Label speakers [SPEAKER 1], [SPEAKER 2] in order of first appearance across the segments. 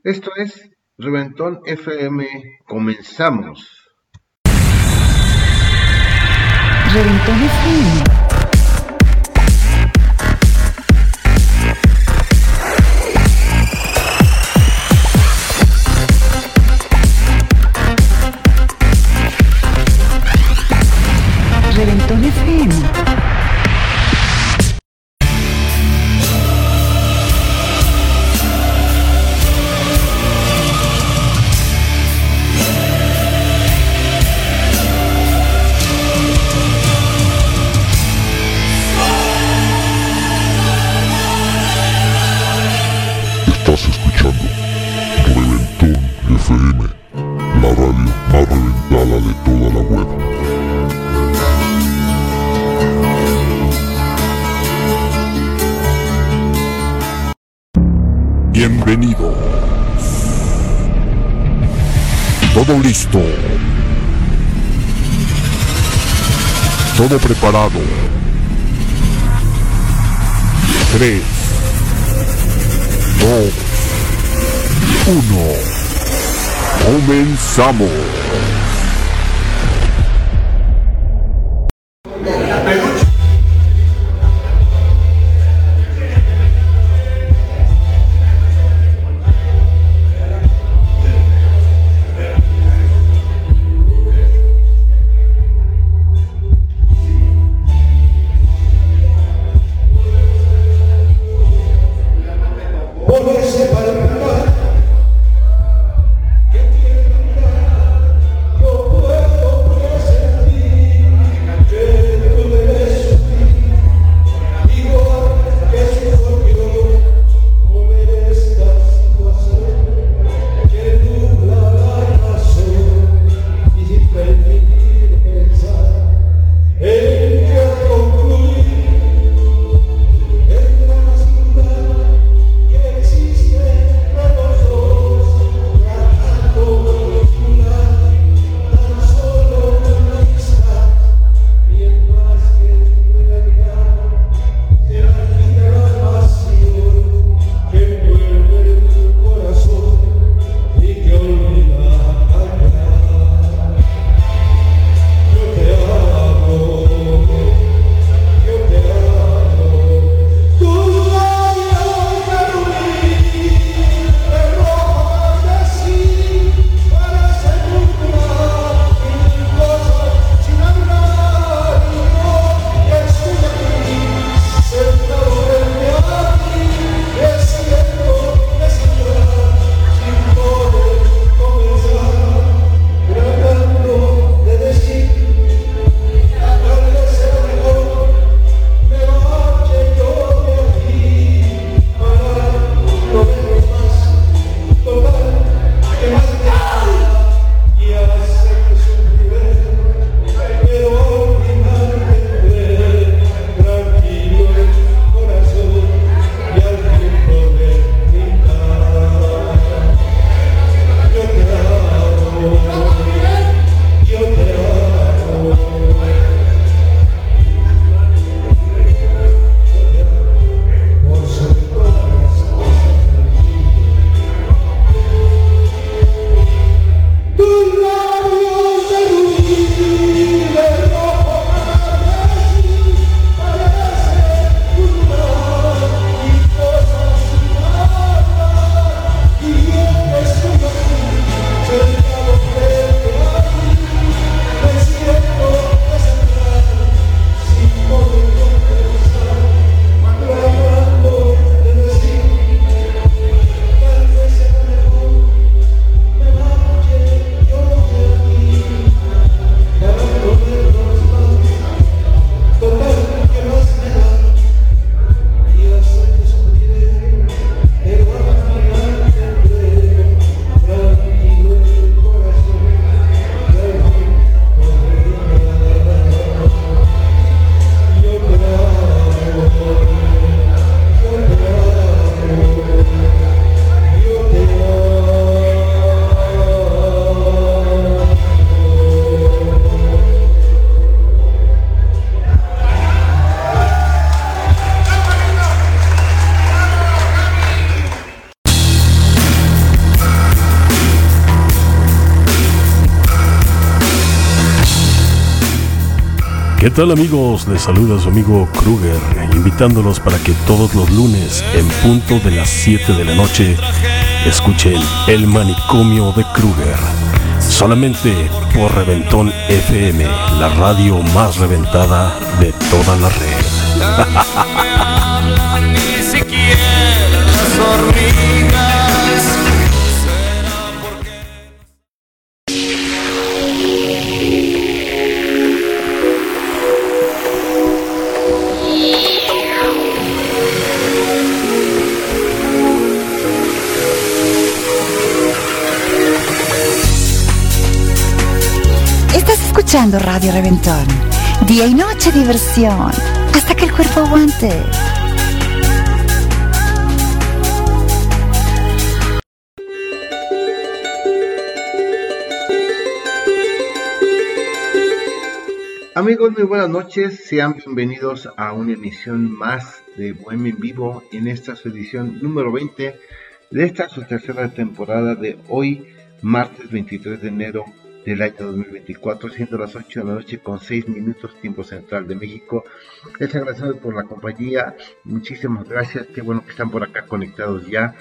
[SPEAKER 1] Esto es Reventón FM. Comenzamos.
[SPEAKER 2] Reventón FM. Reventón FM.
[SPEAKER 3] Estás escuchando Reventón FM, la radio más reventada de toda la web. Bienvenido. Todo listo. Todo preparado. 3, 2, 1. Comenzamos.
[SPEAKER 4] Existe ¿Qué tal, amigos? Les saluda su amigo Kruger, invitándolos para que todos los lunes, en punto de las 7 de la noche, escuchen El Manicomio de Kruger, solamente por Reventón FM, la radio más reventada de toda la red.
[SPEAKER 5] Ni siquiera las hormigas. ¿Será porque...
[SPEAKER 2] Estás escuchando Radio Reventón. Día y noche diversión. Hasta que el cuerpo aguante.
[SPEAKER 1] Amigos, muy buenas noches. Sean bienvenidos a una emisión más de Bohemia en Vivo, en esta su edición número 20 de esta su tercera temporada de hoy, martes 23 de enero del año 2024, siendo las 8 de la noche con 6 minutos, tiempo central de México. Les agradecemos por la compañía, muchísimas gracias, qué bueno que están por acá conectados ya.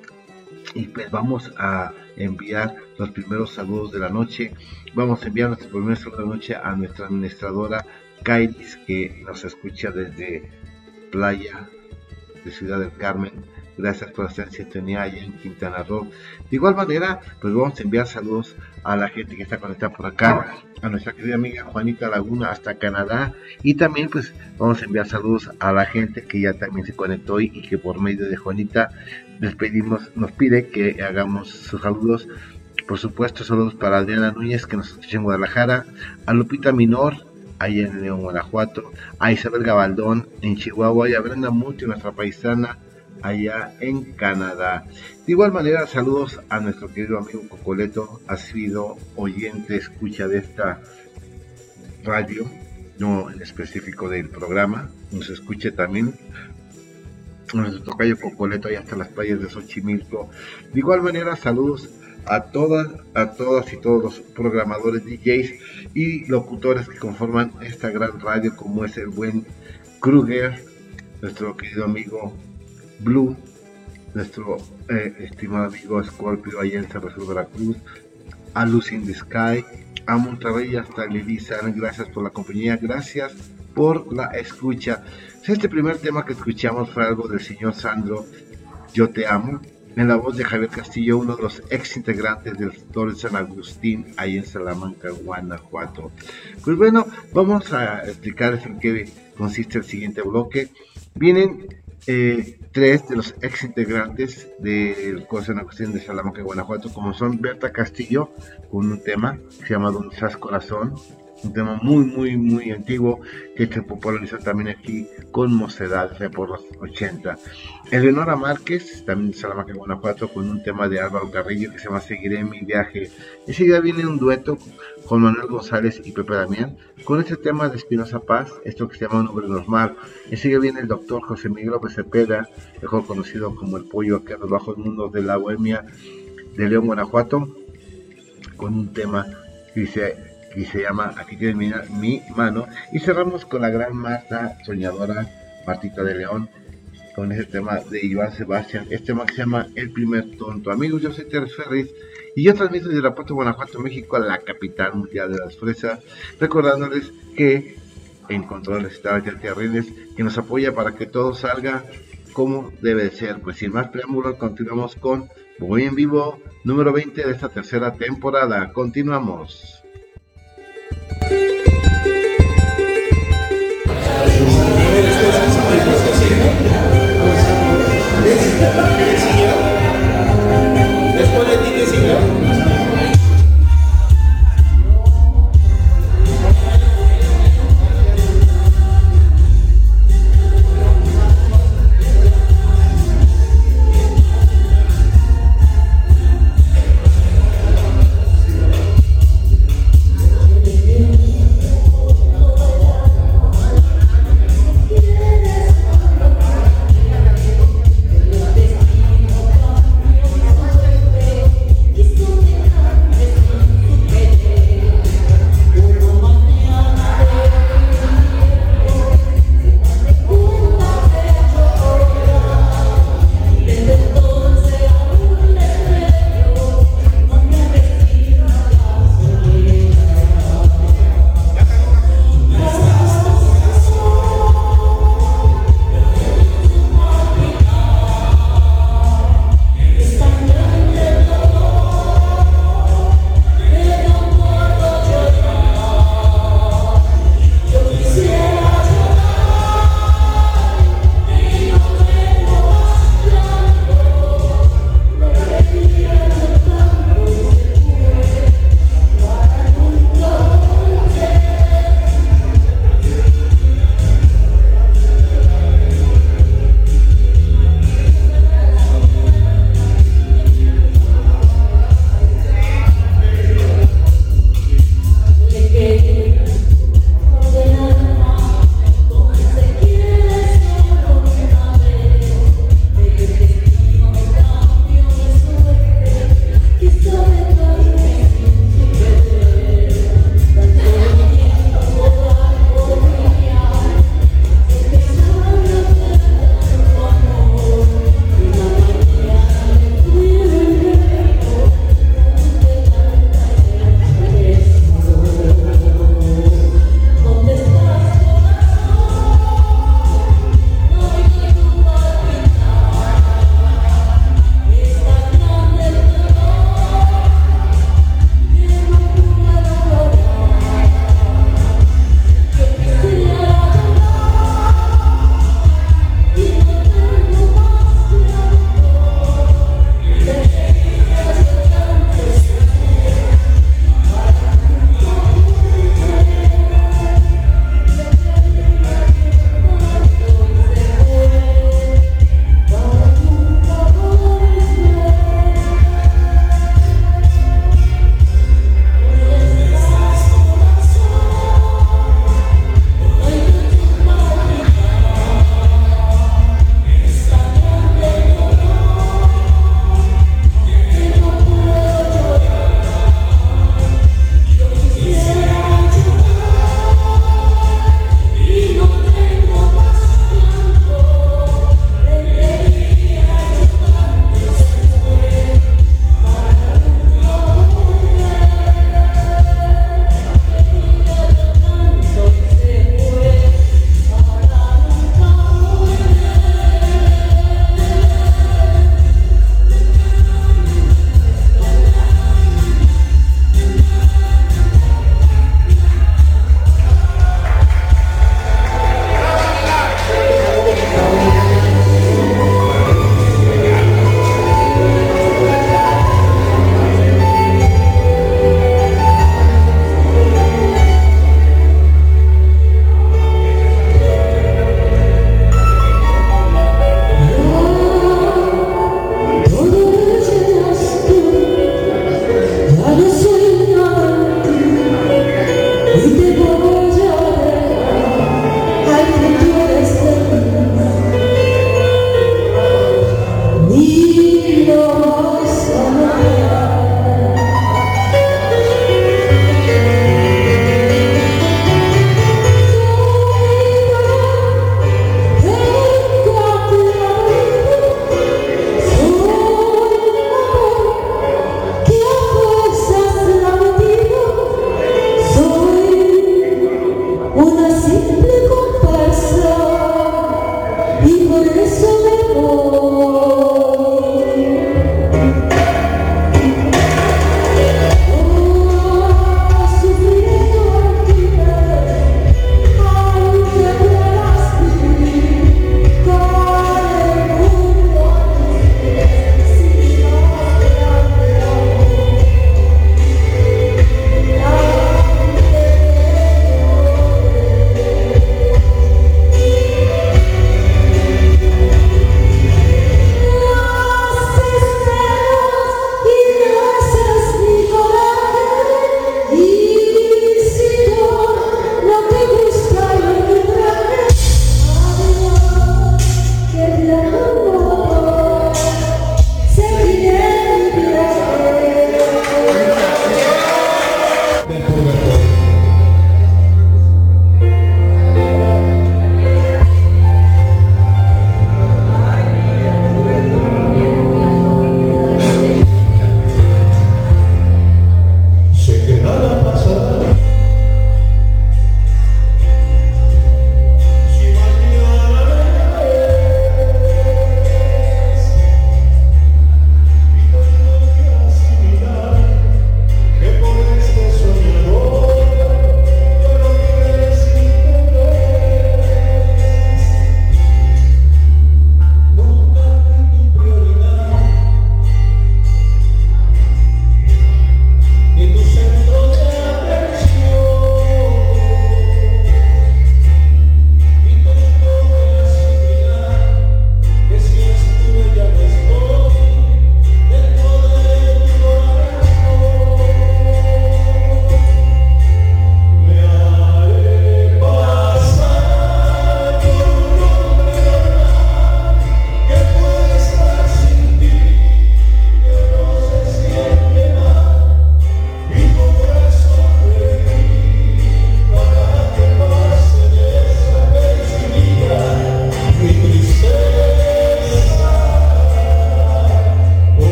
[SPEAKER 1] Y pues vamos a enviar los primeros saludos de la noche. Vamos a enviar nuestro primer saludo de la noche a nuestra administradora Kairis, que nos escucha desde Playa de Ciudad del Carmen. Gracias por estar en sintonía allá en Quintana Roo. De igual manera, pues vamos a enviar saludos a la gente que está conectada por acá, a nuestra querida amiga Juanita Laguna hasta Canadá, y también pues vamos a enviar saludos a la gente que ya también se conectó hoy y que por medio de Juanita nos pide que hagamos sus saludos. Por supuesto, saludos para Adriana Núñez, que nos escucha en Guadalajara, a Lupita Minor allá en León, Guanajuato, a Isabel Gabaldón en Chihuahua y a Brenda Muti, nuestra paisana, allá en Canadá. De igual manera, saludos a nuestro querido amigo Cocoleto, ha sido oyente, escucha de esta radio, no en específico del programa, nos escucha también nuestro tocayo Cocoleto allá hasta las playas de Xochimilco. De igual manera, saludos a todas y todos los programadores, DJs y locutores que conforman esta gran radio, como es el buen Kruger, nuestro querido amigo Blue, nuestro estimado amigo Scorpio allá en San Rafael, Veracruz, a Lucy in the Sky, a Monterrey hasta Lilizan. Gracias por la compañía, gracias por la escucha. Este primer tema que escuchamos fue algo del señor Sandro, Yo Te Amo, en la voz de Javier Castillo, uno de los ex integrantes del Torre San Agustín ahí en Salamanca, Guanajuato. Pues bueno, vamos a explicarles en qué consiste el siguiente bloque. Vienen tres de los ex integrantes del Coro San Agustín de Salamanca, Guanajuato, como son Berta Castillo, con un tema que se llama Donde Estás Corazón, un tema muy antiguo que se popularizó también aquí con Mocedad, o sea, por los 80. Eleonora Márquez, también de Salamanca, Guanajuato, con un tema de Álvaro Carrillo que se llama Seguiré en mi viaje. Enseguida viene un dueto con Manuel González y Pepe Damián con este tema de Espinosa Paz, esto que se llama Un hombre normal. Enseguida viene el doctor José Miguel López Cepeda, mejor conocido como el Pollo, acá en los bajos mundos de la Bohemia de León, Guanajuato, con un tema que se llama Aquí tiene mi mano. Y cerramos con la gran Marta soñadora, Martita de León, con ese tema de Iván Sebastián, este tema que se llama El Primer Tonto. Amigos, yo soy Terry Ferris y yo transmito desde Irapuato, Guanajuato, México, a la capital mundial de las fresas, recordándoles que en controles está Tati Arrenes, que nos apoya para que todo salga como debe de ser. Pues sin más preámbulos, continuamos con Voy en Vivo número 20 de esta tercera temporada. Continuamos.
[SPEAKER 6] Después de ti, ¿qué siguió?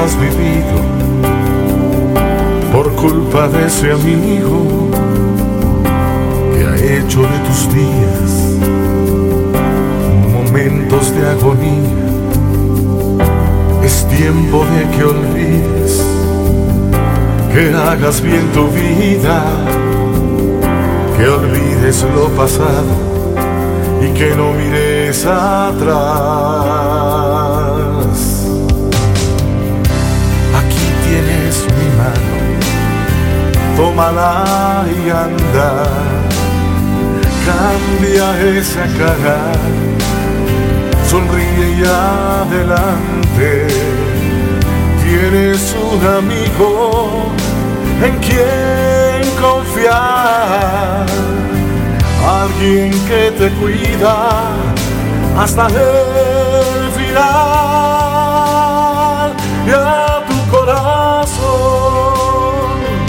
[SPEAKER 7] has vivido por culpa de ese amigo que ha hecho de tus días momentos de agonía. Es tiempo de que olvides, que hagas bien tu vida, que olvides lo pasado y que no mires atrás. Aquí tienes mi mano, tómala y anda, cambia esa cara, sonríe y adelante. Tienes un amigo en quien confiar, alguien que te cuida hasta el final. Y a tu corazón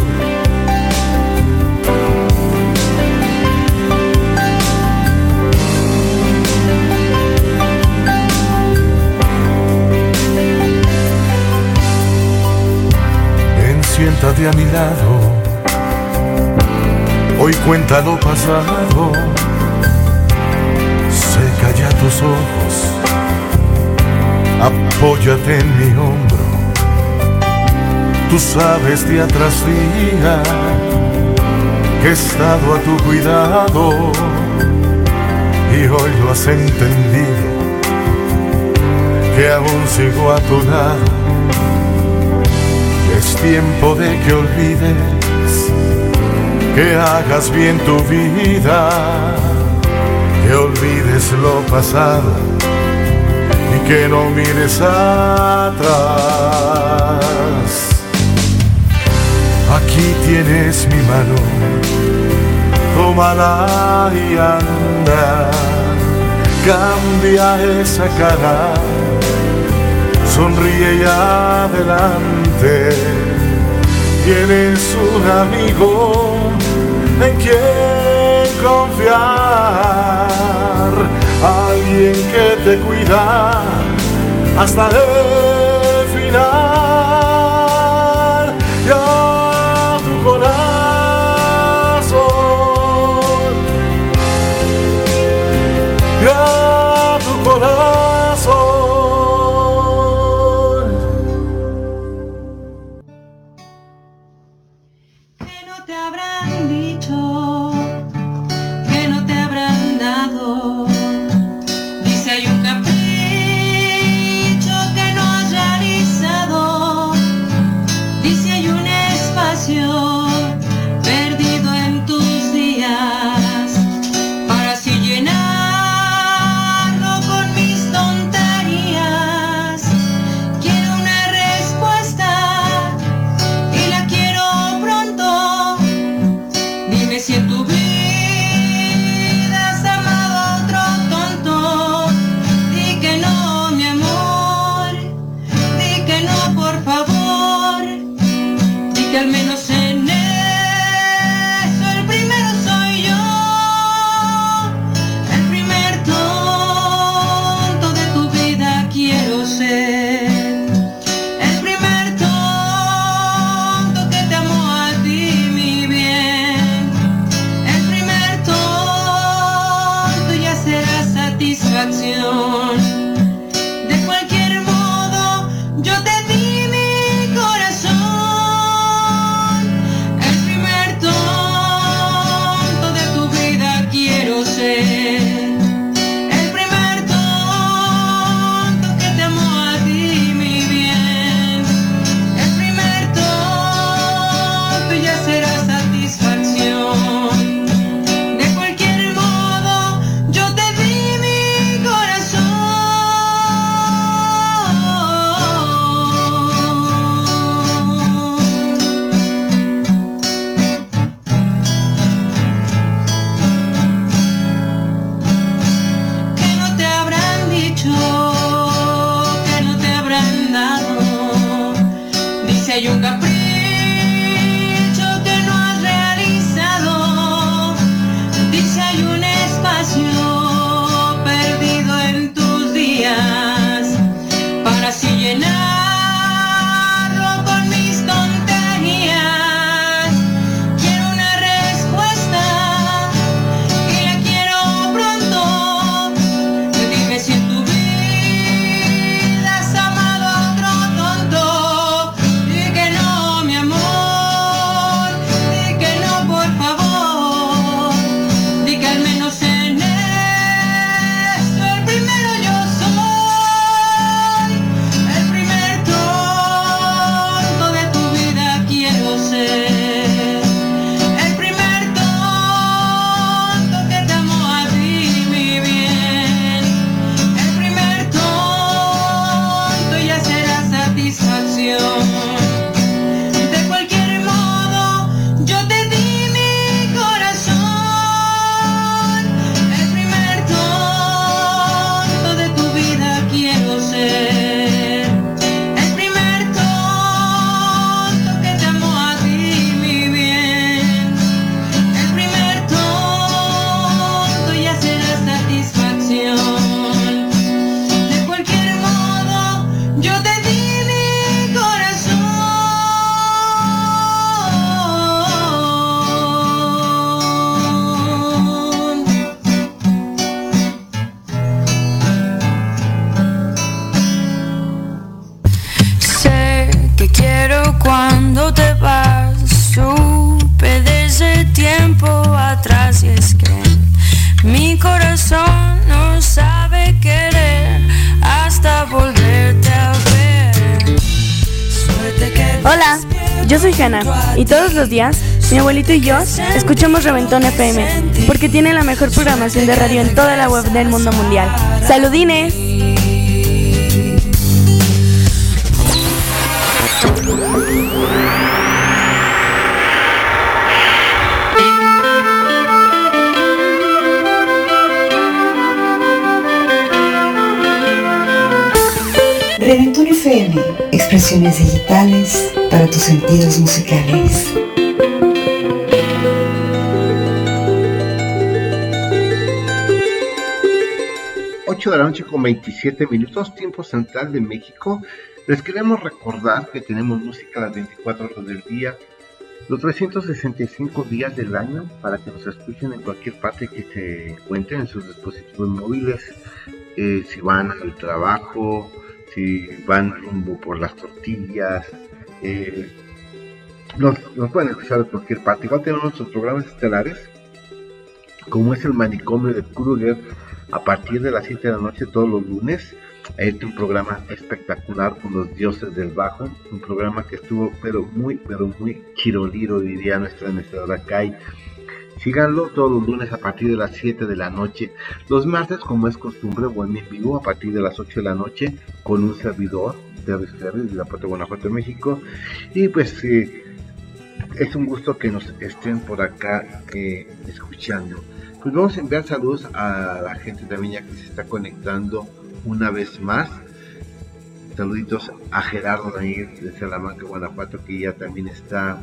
[SPEAKER 7] ven, siéntate a mi lado. Hoy cuenta lo pasado, seca ya tus ojos, apóyate en mi hombro. Tú sabes día tras día que he estado a tu cuidado y hoy lo has entendido, que aún sigo a tu lado. Es tiempo de que olvides, que hagas bien tu vida, que olvides lo pasado y que no mires atrás. Aquí tienes mi mano, tómala y anda, cambia esa cara, sonríe y adelante. Tienes un amigo en quien confiar, alguien que te cuida hasta el final. Y a tu corazón, y a tu corazón.
[SPEAKER 8] De cualquier modo, yo te di mi corazón. soy Hannah y todos los días mi abuelito y yo escuchamos Reventón FM porque tiene la mejor programación de radio en toda la web del mundo mundial. ¡Saludines!
[SPEAKER 2] Reventón FM, expresiones digitales para tus sentidos musicales.
[SPEAKER 1] De la noche con 27 minutos, tiempo central de México. Les queremos recordar que tenemos música las 24 horas del día, los 365 días del año, para que nos escuchen en cualquier parte que se encuentren en sus dispositivos móviles, si van al trabajo, si van rumbo por las tortillas, nos pueden escuchar de cualquier parte. Igual tenemos nuestros programas estelares, como es el Manicomio de Kruger, a partir de las 7 de la noche todos los lunes. Este es un programa espectacular con los dioses del bajo, un programa que estuvo pero muy chiroliro, diría nuestra administradora Kai. Síganlo todos los lunes a partir de las 7 de la noche. Los martes, como es costumbre, Bohemia en Vivo a partir de las 8 de la noche con un servidor, Terry Ferris, de la parte de Guanajuato, México. Y pues es un gusto que nos estén por acá escuchando. Pues vamos a enviar saludos a la gente también ya que se está conectando una vez más. Saluditos a Gerardo Daniel de Salamanca, Guanajuato, que ya también está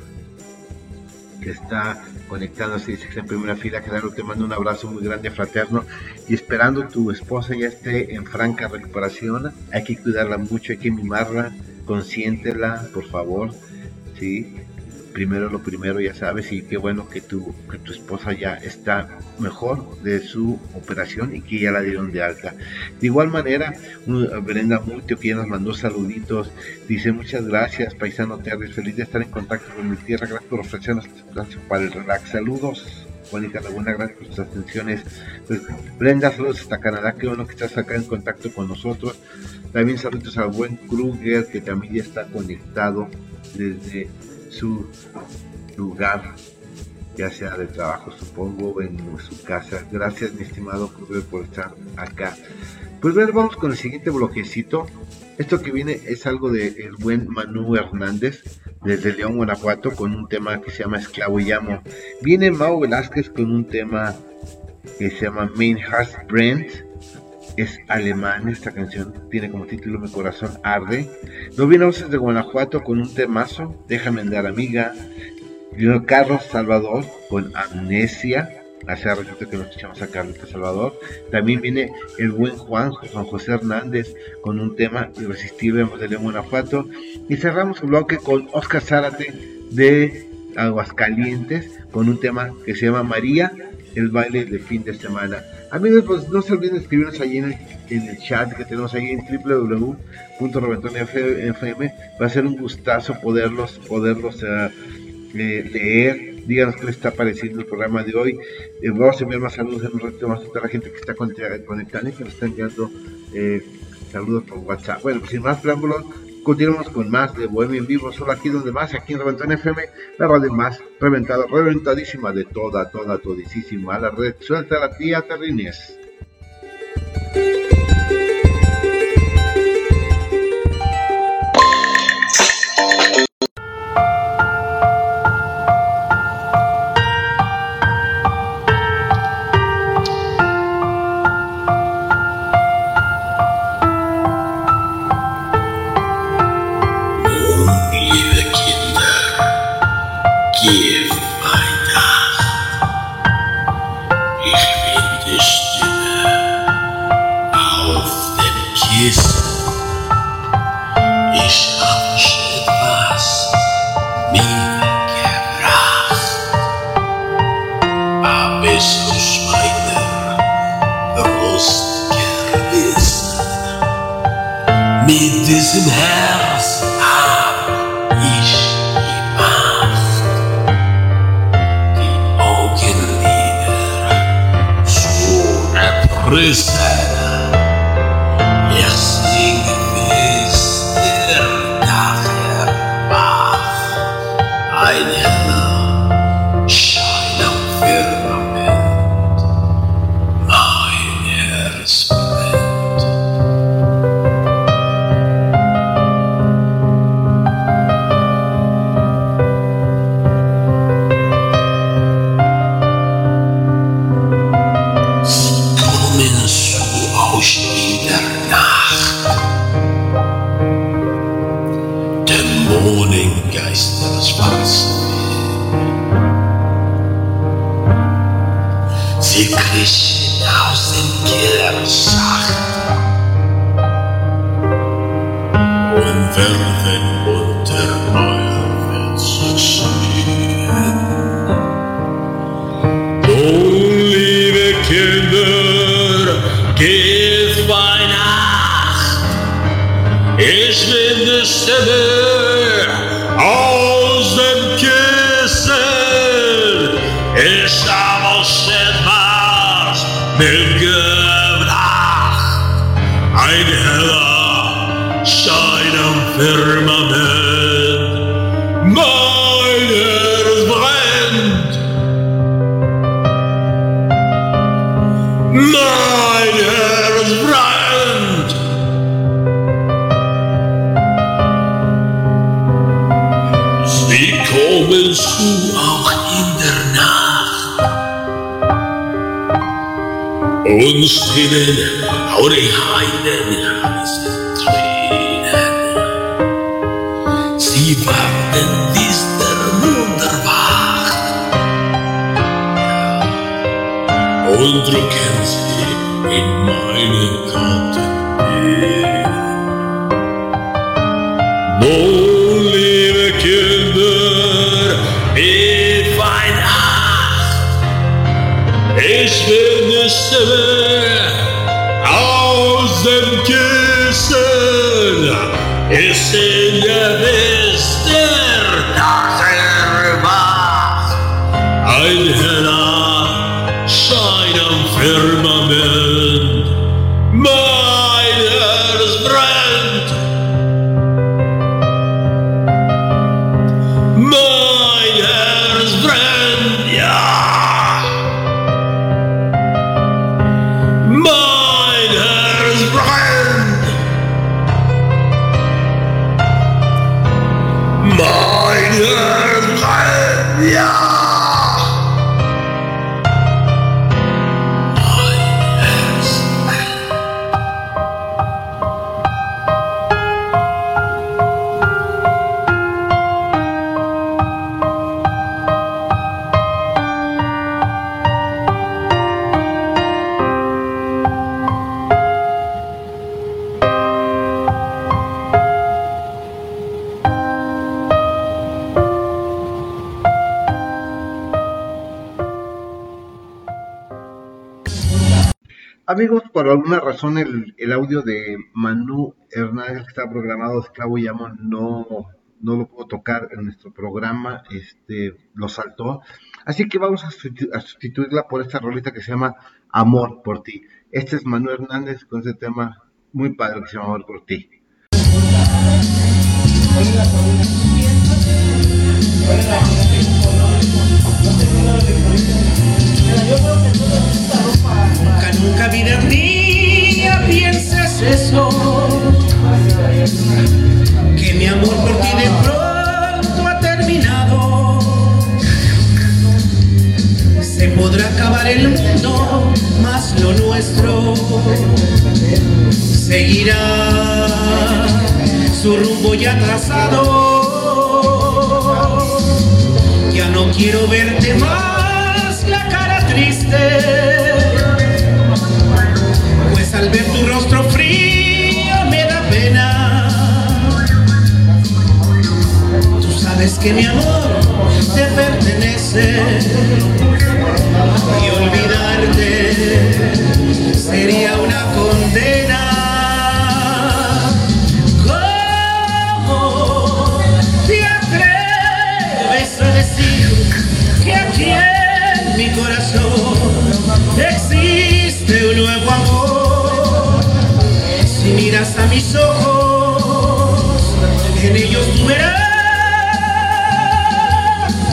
[SPEAKER 1] conectándose, dice que está en primera fila. Gerardo, te mando un abrazo muy grande, fraterno, y esperando tu esposa ya esté en franca recuperación. Hay que cuidarla mucho, hay que mimarla, consiéntela, por favor, ¿sí? Primero lo primero, ya sabes, y qué bueno que tu esposa ya está mejor de su operación y que ya la dieron de alta. De igual manera, Brenda Multio, que ya nos mandó saluditos, dice: muchas gracias, paisano Terry, feliz de estar en contacto con mi tierra, gracias por ofrecernos este espacio para el relax. Saludos, Mónica Laguna, gracias por tus atenciones. Pues, Brenda, saludos hasta Canadá, qué bueno que estás acá en contacto con nosotros. También saludos al buen Kruger, que también ya está conectado desde su lugar, ya sea de trabajo, supongo, en su casa. Gracias, mi estimado Kruger, por estar acá. Pues bueno, vamos con el siguiente bloquecito. Esto que viene es algo del buen Manu Hernández desde León, Guanajuato, con un tema que se llama Esclavo y Amo. Viene Mau Velázquez con un tema que se llama Mein Herz brennt. Es alemán, esta canción tiene como título Mi corazón arde. No viene Voces de Guanajuato con un temazo, Déjame andar amiga. Vino Carlos Salvador con Amnesia, hace rato que nos escuchamos a Carlita Salvador. También viene el buen Juan José Hernández con un tema irresistible de León, Guanajuato. Y cerramos el bloque con Oscar Zárate de Aguascalientes con un tema que se llama María, el baile de fin de semana. Amigos, pues no se olviden de escribirnos ahí en el chat que tenemos ahí en www.reventonfm. Va a ser un gustazo poderlos leer. Díganos qué les está pareciendo el programa de hoy. Vamos a enviar más saludos en un ratito más a toda la gente que está conectada y que nos está enviando saludos por WhatsApp. Bueno, pues sin más preámbulos, continuamos con más de Bohemia en Vivo, solo aquí donde más, aquí en Reventón FM, la radio más reventada, reventadísima de todísima, la red. Suelta la tía Terrines.
[SPEAKER 5] Geh weiter, ich bin die Stimme.
[SPEAKER 1] Amigos, por alguna razón el audio de Manu Hernández, que está programado Esclavo y Amo, no lo puedo tocar en nuestro programa, lo saltó. Así que vamos a sustituirla por esta rolita que se llama Amor por ti. Este es Manu Hernández con este tema muy padre que se llama Amor por ti.
[SPEAKER 9] Nunca vida mía pienses eso, que mi amor por ti de pronto ha terminado. Se podrá acabar el mundo, mas lo nuestro seguirá su rumbo ya trazado. Ya no quiero verte más la cara triste, al ver tu rostro frío me da pena. Tú sabes que mi amor te pertenece y olvidarte sería una condena. ¿Cómo te atreves a decir que aquí en mi corazón existe un nuevo amor? Si miras a mis ojos, en ellos tú verás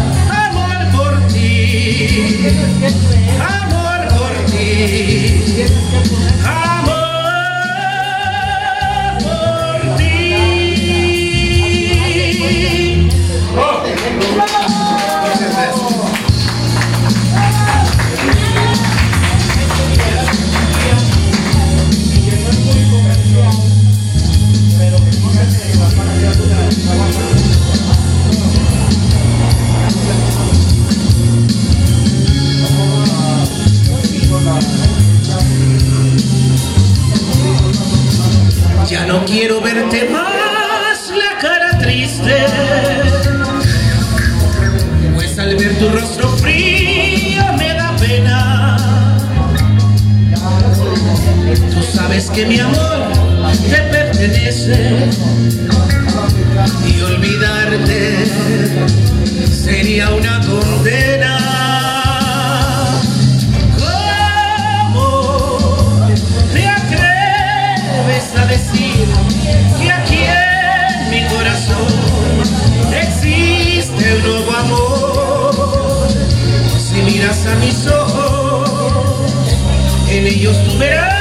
[SPEAKER 9] verte más la cara triste, pues al ver tu rostro frío me da pena. Tú sabes que mi amor te pertenece y olvidarte sería una condena. ¿Cómo te atreves a decir que aquí en mi corazón existe un nuevo amor? Si miras a mis ojos, en ellos tú verás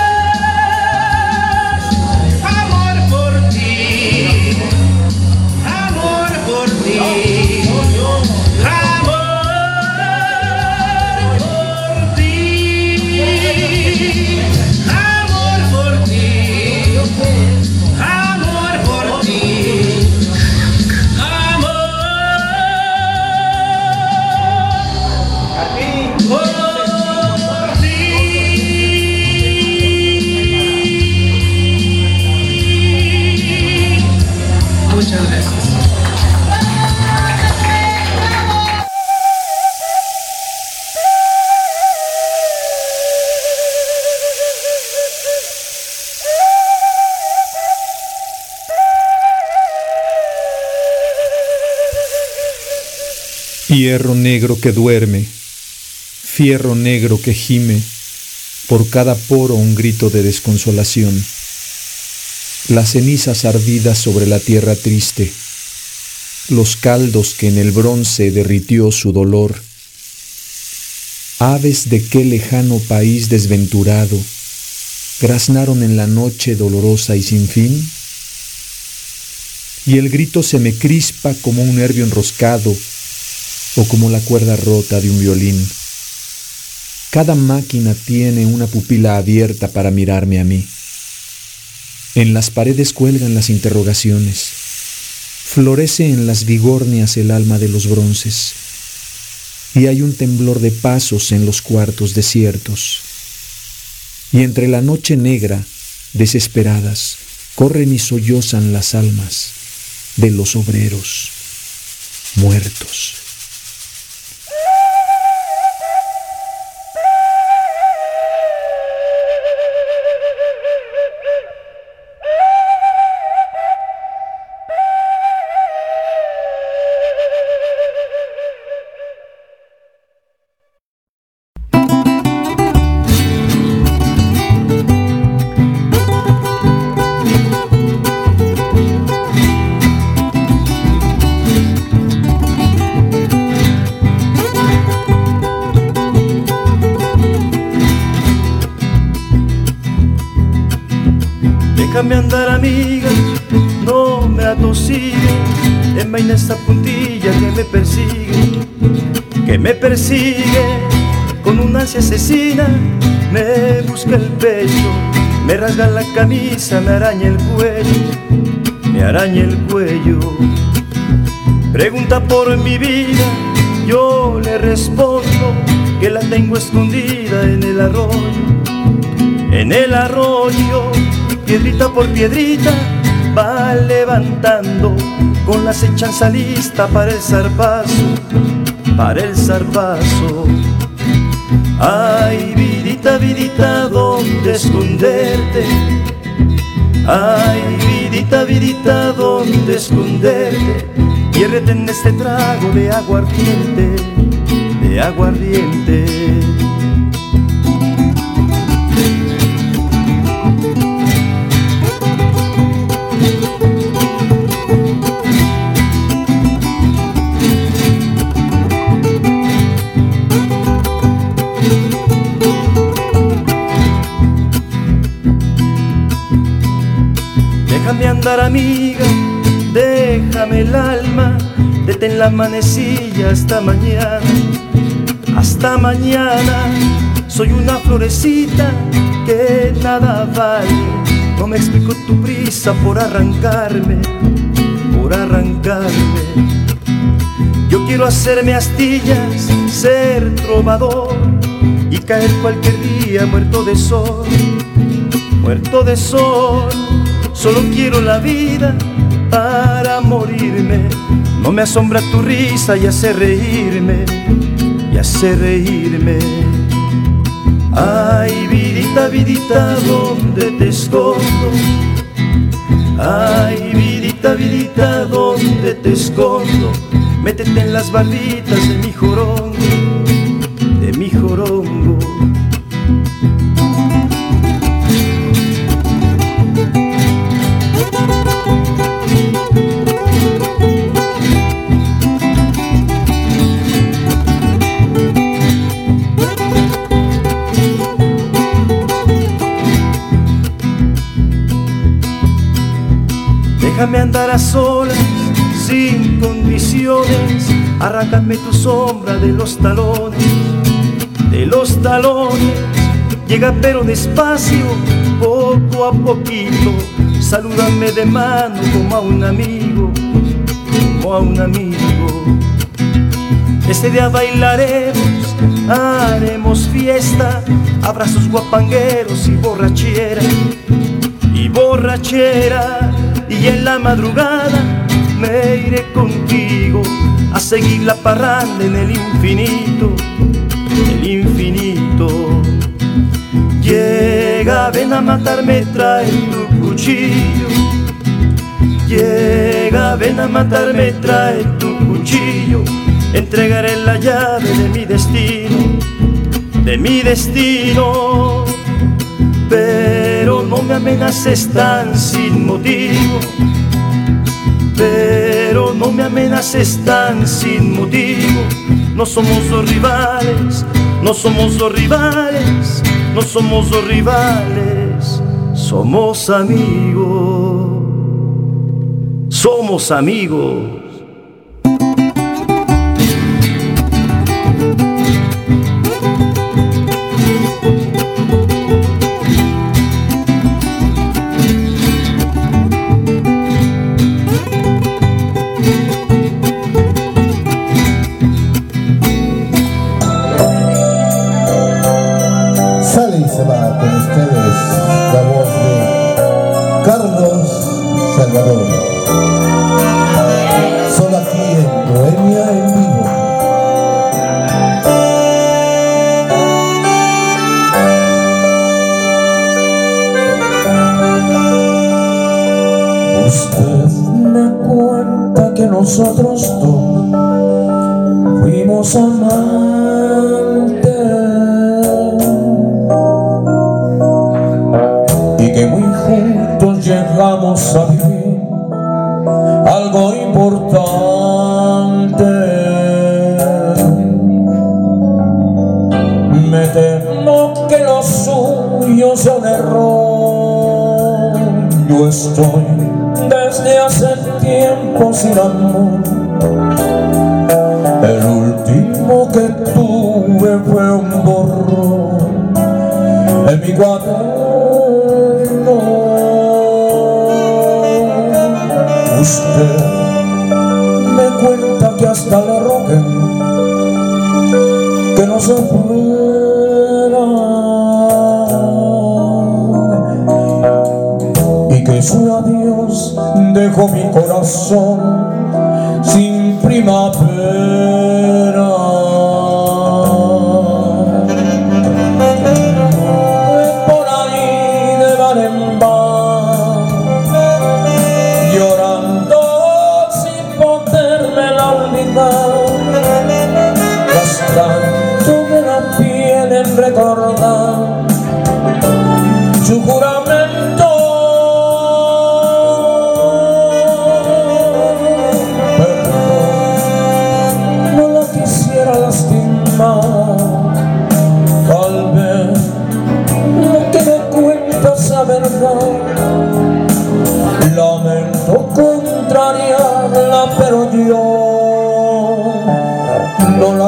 [SPEAKER 10] Hierro negro que duerme, fierro negro que gime, por cada poro un grito de desconsolación. Las cenizas ardidas sobre la tierra triste, los caldos que en el bronce derritió su dolor. Aves de qué lejano país desventurado graznaron en la noche dolorosa y sin fin. Y el grito se me crispa como un nervio enroscado o como la cuerda rota de un violín. Cada máquina tiene una pupila abierta para mirarme a mí. En las paredes cuelgan las interrogaciones. Florece en las vigornias el alma de los bronces. Y hay un temblor de pasos en los cuartos desiertos. Y entre la noche negra, desesperadas, corren y sollozan las almas de los obreros muertos.
[SPEAKER 11] Déjame andar, amiga, no me atosigues, envaina esta puntilla que me persigue con una ansia asesina, me busca el pecho, me rasga la camisa, me araña el cuello, pregunta por mi vida, yo le respondo que la tengo escondida en el arroyo. Piedrita por piedrita va levantando, con la acechanza lista para el zarpazo. Ay, vidita, vidita, ¿dónde esconderte? Ay, vidita, vidita, ¿dónde esconderte? Piérrete en este trago de aguardiente. Déjame andar, amiga, déjame el alma, detén la manecilla hasta mañana. Soy una florecita que nada vale, no me explico tu prisa por arrancarme. Yo quiero hacerme astillas, ser trovador y caer cualquier día muerto de sol, solo quiero la vida para morirme. No me asombra tu risa y hace reírme, y hace reírme. Ay, vidita, vidita, ¿dónde te escondo? Ay, vidita, vidita, ¿dónde te escondo? Métete en las barritas de mi jorongo, de mi jorongo. Déjame andar a solas, sin condiciones. Arráncame tu sombra de los talones, de los talones. Llega pero despacio, poco a poquito. Salúdame de mano como a un amigo, como a un amigo. Ese día bailaremos, haremos fiesta, abrazos guapangueros y borrachera, y borrachera. Y en la madrugada me iré contigo a seguir la parranda en el infinito, el infinito. Llega, ven a matarme, trae tu cuchillo. Llega, ven a matarme, trae tu cuchillo. Entregaré la llave de mi destino, de mi destino. Pero no me amenaces tan sin motivo. Pero no me amenaces tan sin motivo. No somos dos rivales, no somos dos rivales, no somos dos rivales. Somos amigos, somos amigos.
[SPEAKER 12] Solo aquí en Bohemia en vivo. Usted me cuenta que nosotros dos fuimos amantes y que muy juntos llegamos a vivir algo importante. Me temo que lo suyo sea un error. Yo estoy desde hace tiempo sin amor. El último que tuve fue un borrón en mi cuaderno. Usted me cuenta que hasta le rogué que no se fuera y que su adiós dejó mi corazón sin primavera. Por ahí de bar en bar, llorando sin podérmela olvidar, gastando de la piel en recordar su juramento. Perdón, no la quisiera lastimar. Tal vez lo que me cuenta sea verdad. Lamento contrariarla, pero yo no la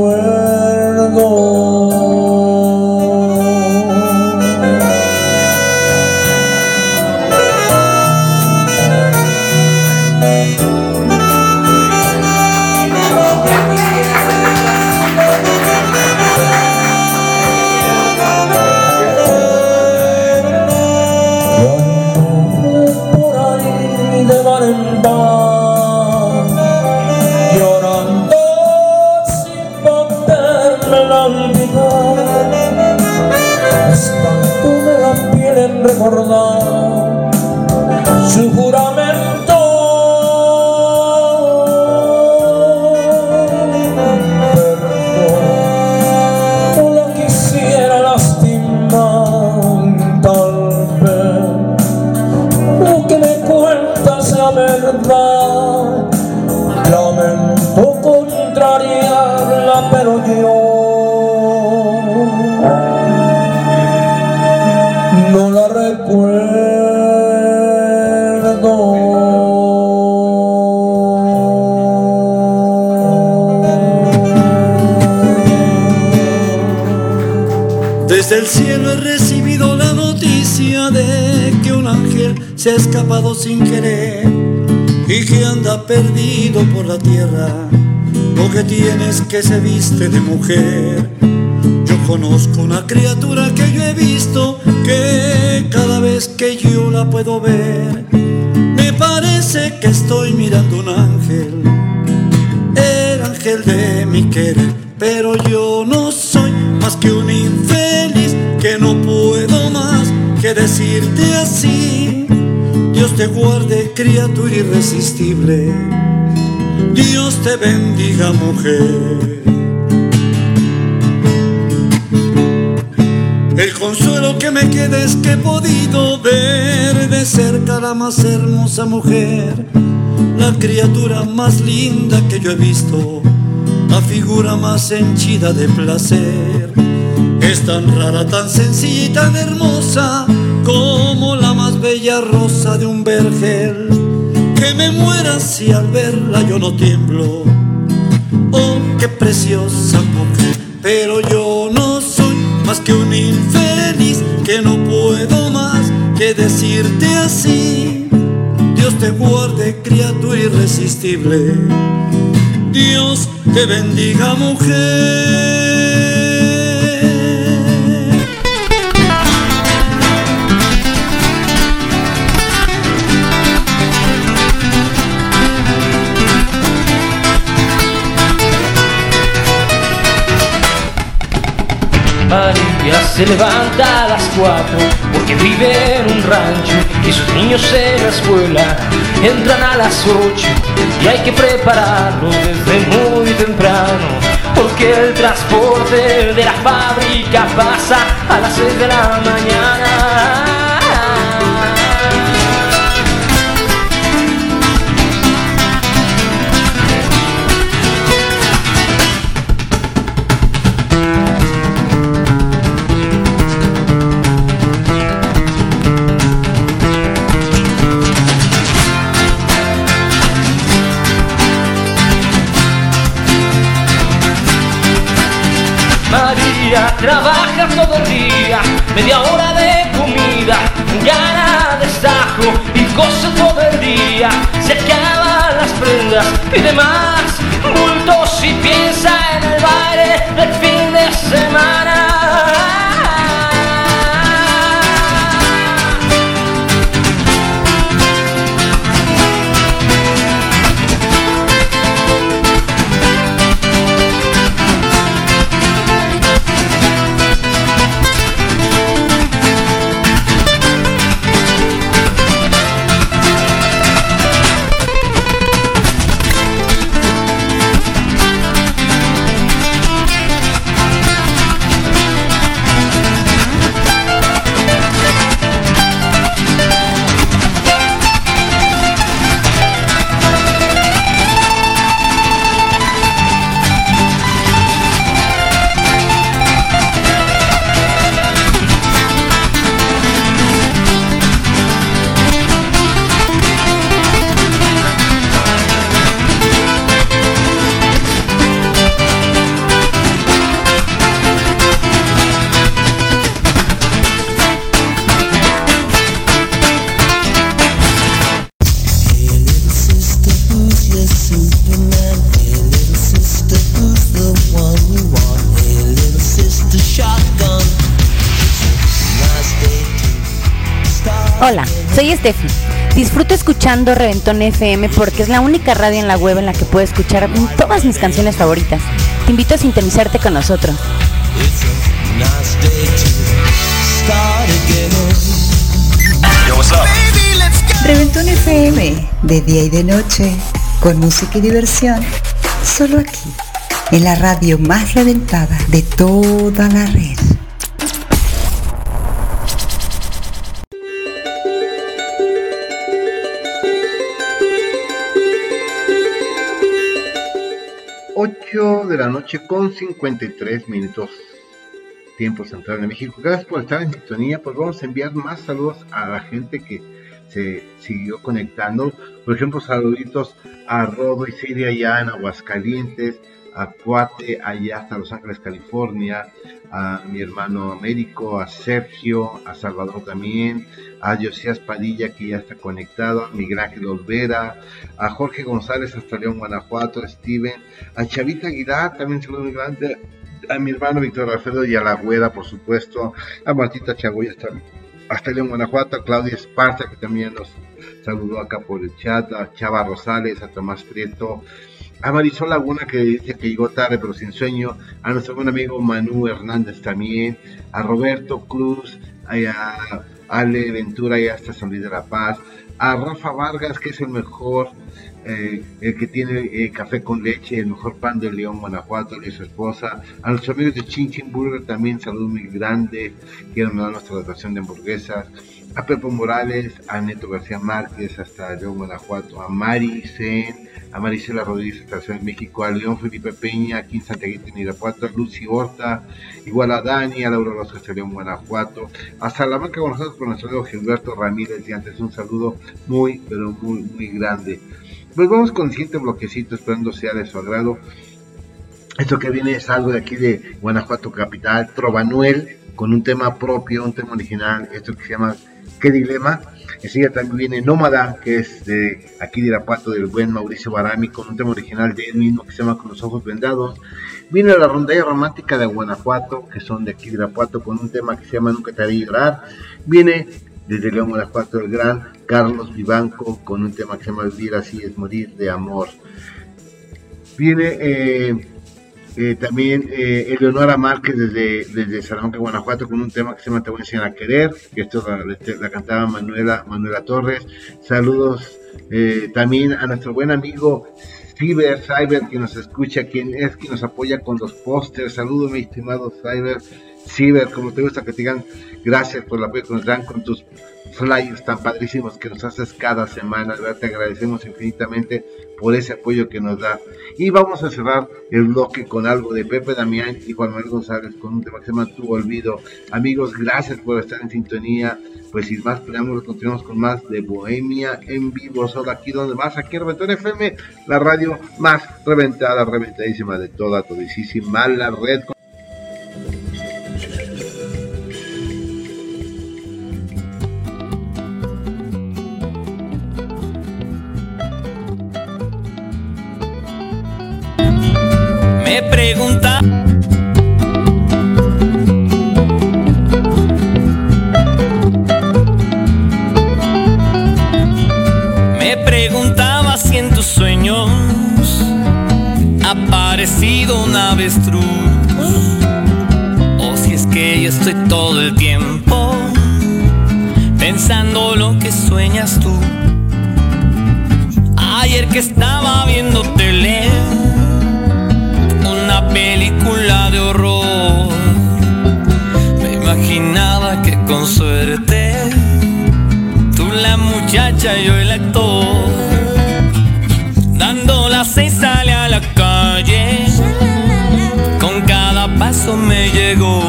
[SPEAKER 12] recuerdo. olvidar. Es tanto de la piel en recordar su juramento. Perdón, no la quisiera lastimar. Tal vez lo que me cuentas sea verdad. Lamento contrariarla, pero yo no la recuerdo.
[SPEAKER 13] Desde el cielo he recibido la noticia de que un ángel se ha escapado sin querer y que anda perdido por la tierra. Lo que tienes que se viste de mujer. Yo conozco una criatura que yo he visto, que cada vez que yo la puedo ver me parece que estoy mirando un ángel, el ángel de mi querer. Pero yo no soy más que un infeliz que no puedo más que decirte así. Dios te guarde, criatura irresistible. Dios te bendiga, mujer. El consuelo que me queda es que he podido ver de cerca la más hermosa mujer, la criatura más linda que yo he visto, la figura más henchida de placer. Es tan rara, tan sencilla y tan hermosa como la más bella rosa de un vergel. Que me muera si al verla yo no tiemblo. Oh, qué preciosa mujer. Pero yo no soy más que un infeliz que no puedo más que decirte así. Dios te guarde, criatura irresistible. Dios te bendiga, mujer.
[SPEAKER 14] María se levanta a las 4 porque vive en un rancho y sus niños en la escuela entran a las 8 y hay que prepararlo desde muy temprano porque el transporte de la fábrica pasa a las 6 de la mañana. Trabaja todo el día, media hora de comida, gana destajo y cose todo el día. Se acaban las prendas y demás bultos y piensa en el baile del fin de semana.
[SPEAKER 15] Hola, soy Steffi. Disfruto escuchando Reventón FM porque es la única radio en la web en la que puedo escuchar todas mis canciones favoritas. Te invito a sintonizarte con nosotros.
[SPEAKER 16] It's a nice day to start again.
[SPEAKER 17] Yo, what's up?
[SPEAKER 2] Reventón FM, de día y de noche, con música y diversión, solo aquí, en la radio más reventada de toda la red.
[SPEAKER 1] De la noche con 53 minutos, tiempo central de México. Gracias por estar en sintonía. Pues vamos a enviar más saludos a la gente que se siguió conectando. Por ejemplo, saluditos a Rodo y Siria allá en Aguascalientes, a Cuate allá hasta Los Ángeles, California, a mi hermano Américo, a Sergio, a Salvador también, a Josías Padilla que ya está conectado, a Miguel Ángel Olvera, a Jorge González hasta León, Guanajuato, a Steven, a Chavita Aguilar, también saludo muy grande, a mi hermano Víctor Alfredo y a la Güera, por supuesto, a Martita Chagoya hasta León, Guanajuato, a Claudia Esparza que también nos saludó acá por el chat, a Chava Rosales, a Tomás Prieto, a Marisol Laguna que dice que llegó tarde pero sin sueño, a nuestro buen amigo Manu Hernández también, a Roberto Cruz, a Ale Ventura y hasta San Luis de la Paz, a Rafa Vargas que es el mejor, el que tiene café con leche, el mejor pan de León, Guanajuato, y su esposa, a nuestros amigos de Chin Chin Burger también saludo muy grande, quiero mandar nuestra dotación de hamburguesas, a Pepo Morales, a Neto García Márquez hasta León, Guanajuato, a Mari Zen, a Marisela Rodríguez hasta Ciudad de México, a León Felipe Peña aquí en Santiago en Irapuato, a Lucy Horta, igual a Dani, a Laura Rosas hasta León, Guanajuato, a Salamanca, Guanajuato con nuestro amigo Gilberto Ramírez, y antes un saludo muy, pero muy, muy grande. Pues vamos con el siguiente bloquecito, esperando sea de su agrado. Esto que viene es algo de aquí de Guanajuato capital, Trovanuel, con un tema propio, un tema original, esto que se llama ¿Qué Dilema? Enseguida también viene Nómada, que es de aquí de Irapuato, del buen Mauricio Barami, con un tema original de él mismo que se llama Con los Ojos Vendados. Viene la rondalla romántica de Guanajuato, que son de aquí de Irapuato, con un tema que se llama Nunca te haré llorar. Viene desde León, Guanajuato, el gran Carlos Vivanco, con un tema que se llama Vivir así es morir de amor. Viene también Eleonora Márquez desde Salamanca, Guanajuato, con un tema que se llama Te voy a enseñar a querer, que esto la cantaba Manuela Torres. Saludos también a nuestro buen amigo Cyber, que nos escucha, quien nos apoya con los pósters. Saludos, mi estimado Cyber, como te gusta que te digan, gracias por el apoyo que nos dan con tus flyers tan padrísimos que nos haces cada semana. De verdad te agradecemos infinitamente por ese apoyo que nos da. Y vamos a cerrar el bloque con algo de Pepe Damián y Juan Manuel González, con un tema que se llama Tu Olvido. Amigos, gracias por estar en sintonía. Pues sin más preámbulos, continuamos con más de Bohemia en vivo, solo aquí donde más, aquí en Reventón FM, la radio más reventada, reventadísima de todísima la red.
[SPEAKER 5] Me pregunta. Me preguntaba si en tus sueños ha aparecido un avestruz, o si es que yo estoy todo el tiempo pensando lo que sueñas tú. Ayer que estaba viendo tele, una película de horror, me imaginaba que con suerte tú la muchacha y yo el actor, dando las 6 sale a la calle, con cada paso me llegó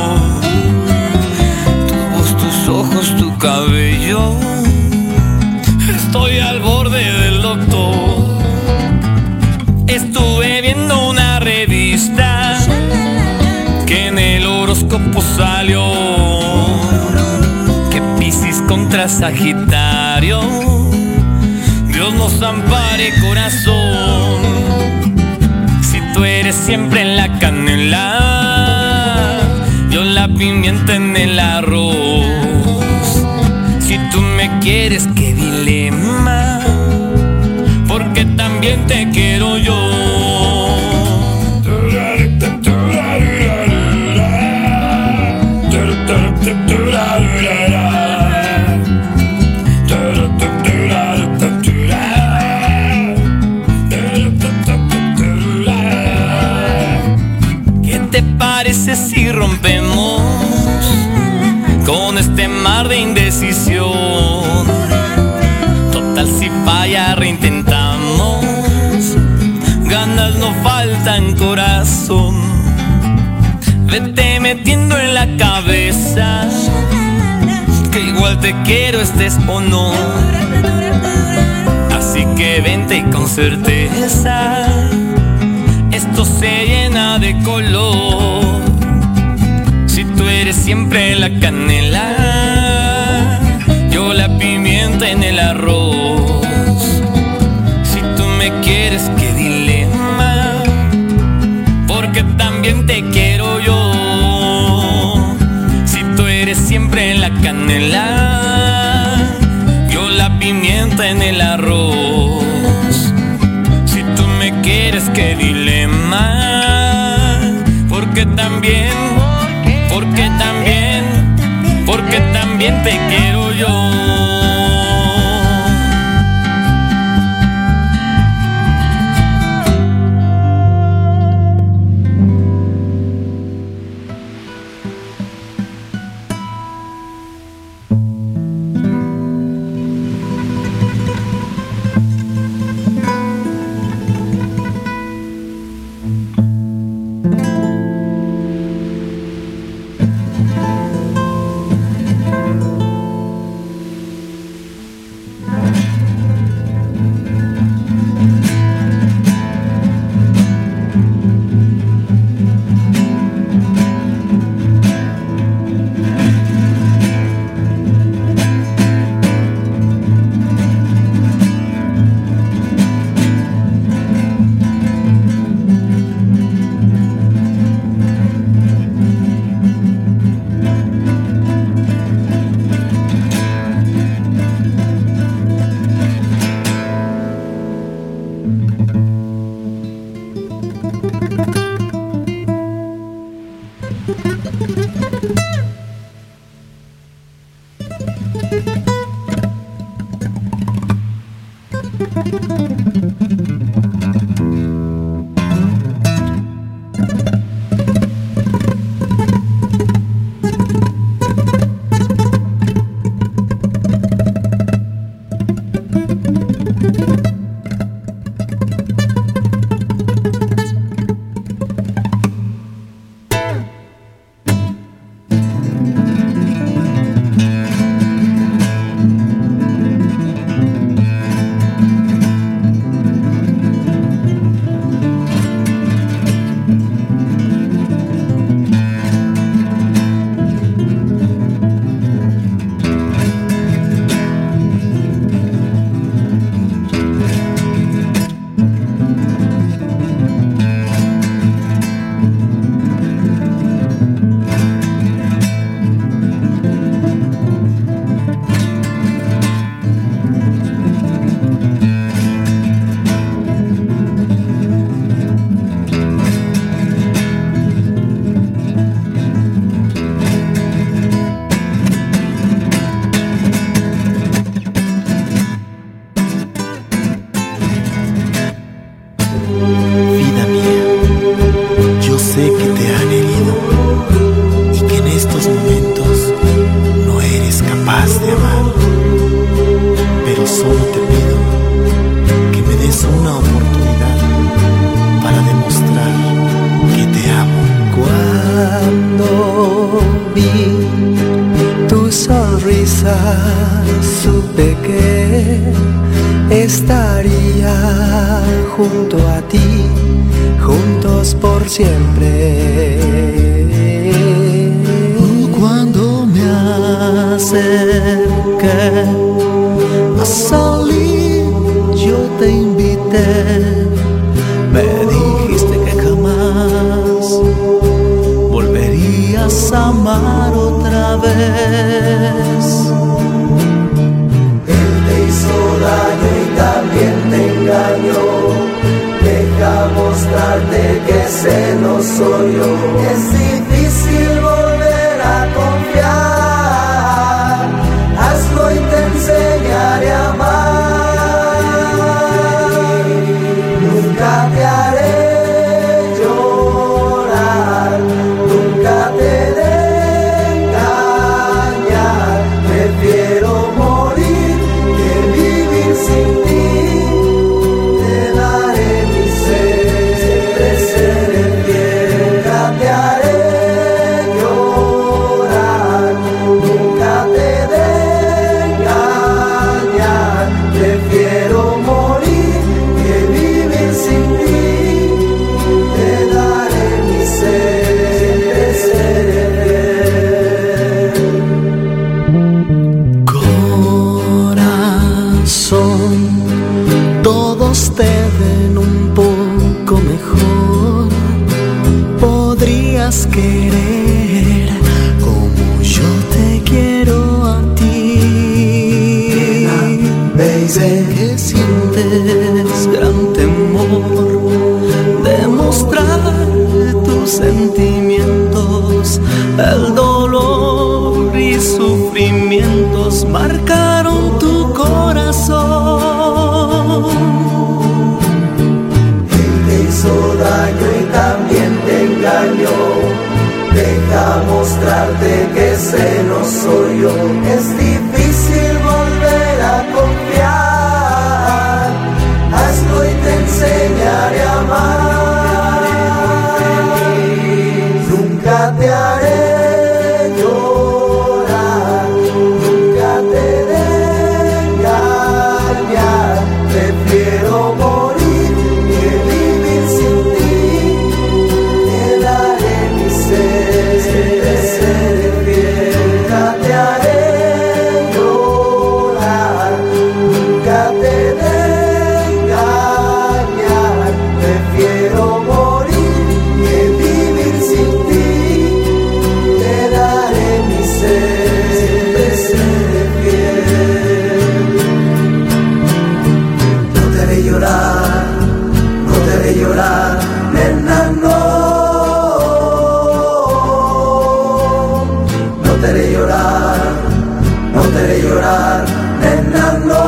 [SPEAKER 5] tu voz, tus ojos, tu cabello, estoy al borde del doctor. Estuve viendo una revista que en el horóscopo salió que Piscis contra Sagitario, Dios nos ampare corazón. Si tú eres siempre en la canela, yo la pimienta en el arroz. Si tú me quieres, qué dilema, porque también te quiero yo. te parece si rompemos con este mar de indecisión? Total, si falla reintentamos, ganas no faltan, corazón. Vete metiendo en la cabeza que igual te quiero, estés o no. Así que vente con certeza, esto se llena de color. Si tú eres siempre la canela, yo la pimienta en el arroz. Si tú me quieres, qué dilema, porque también te quiero yo. Si tú eres siempre la canela, yo la pimienta en el arroz. Si tú me quieres, qué dilema, porque también te quiero yo.
[SPEAKER 17] Supe que estaría junto a ti, juntos por siempre. Cuando me acerqué a salir, yo te invité. Me dijiste que jamás volverías a amar otra vez.
[SPEAKER 18] Daño y también te engañó. Deja mostrarte que ese no soy yo. Es difícil volver a confiar. Hazlo y te enseñaré a amar. Nunca te haré llorar.
[SPEAKER 17] puedas querer como yo te quiero a ti. Sé que sientes gran temor de mostrar tus sentimientos. El dolor y sufrimientos marcaron tu corazón.
[SPEAKER 18] Él te hizo daño y también te engañó. Deja mostrarte que ese no soy yo. Es difícil volver a confiar. Hazlo y te enseñaré a amar. Nunca te haré llorar, nunca te haré engañar. Prefiero morir que vivir sin ti. Te daré mi ser, te seré fiel. Nunca te haré llorar, nunca te haré engañar. Prefiero morir que vivir sin ti. Te daré mi ser, te seré fiel. No te haré llorar, no te haré llorar, nena, no. No te haré llorar, no te haré llorar, nena, no.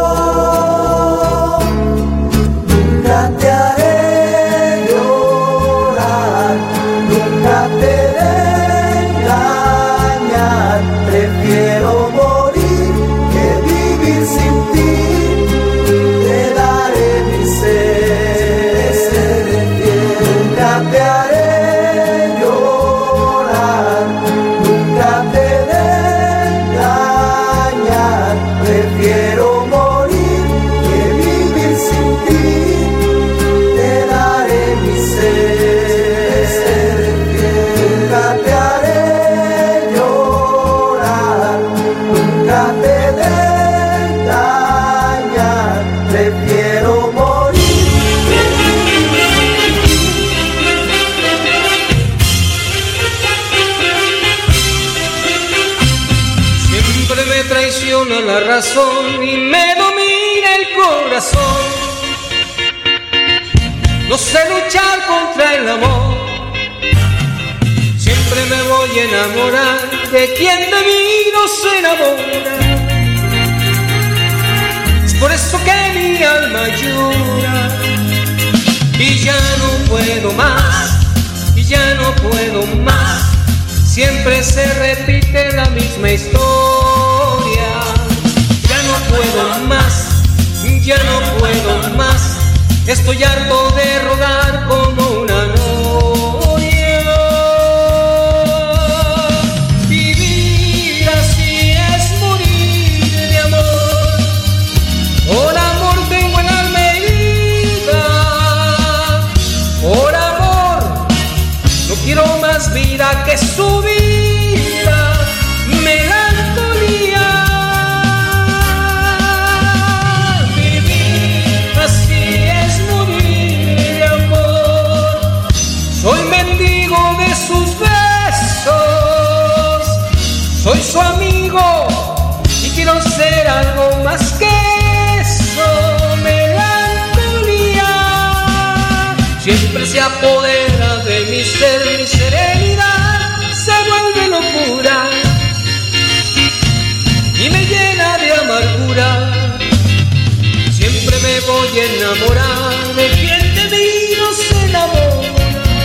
[SPEAKER 18] Nunca te haré llorar, nunca te haré engañar. Prefiero morir que vivir sin ti. Te daré mi ser, seré fiel. Nunca te haré llorar, nunca te haré engañar. Prefiero morir que vivir sin ti. Te daré mi ser, seré fiel. Nunca te haré llorar, nunca te haré engañar. Prefiero morir.
[SPEAKER 14] Siempre me traiciona la razón y me domina el corazón. No sé luchar contra el amor. Siempre me voy a enamorar de quien de mí no se enamora. Es por eso que mi alma llora. Y ya no puedo más, y ya no puedo más. Siempre se repite la misma historia. Ya no puedo más, ya no puedo más. Estoy harto de rodar como una noria. Vivir así es morir de amor. Por amor tengo el alma herida. Por amor no quiero más vida que su vida. Melancolía. Vivir así es morir de amor. Soy mendigo de sus besos. Soy su amigo y quiero ser algo más que eso. Melancolía. Siempre se apodera de mi ser, mi serenidad se vuelve locura y me llena de amargura. Siempre me voy a enamorar de quien de mí no se enamora.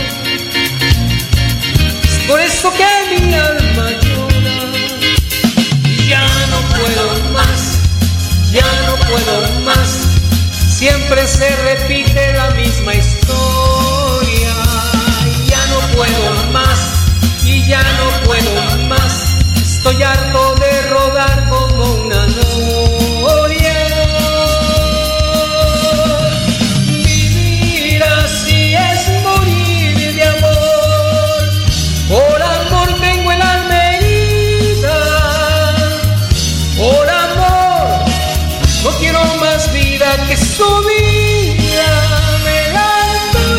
[SPEAKER 14] Es por eso que mi alma llora. Y ya no puedo más, ya no puedo más. Siempre se repite la misma historia. Ya no puedo más, y ya no puedo más. Estoy harto de rodar como una noria. Vivir así es morir de amor. Por amor tengo el alma herida. Por amor no quiero más vida que su vida. Melancolía.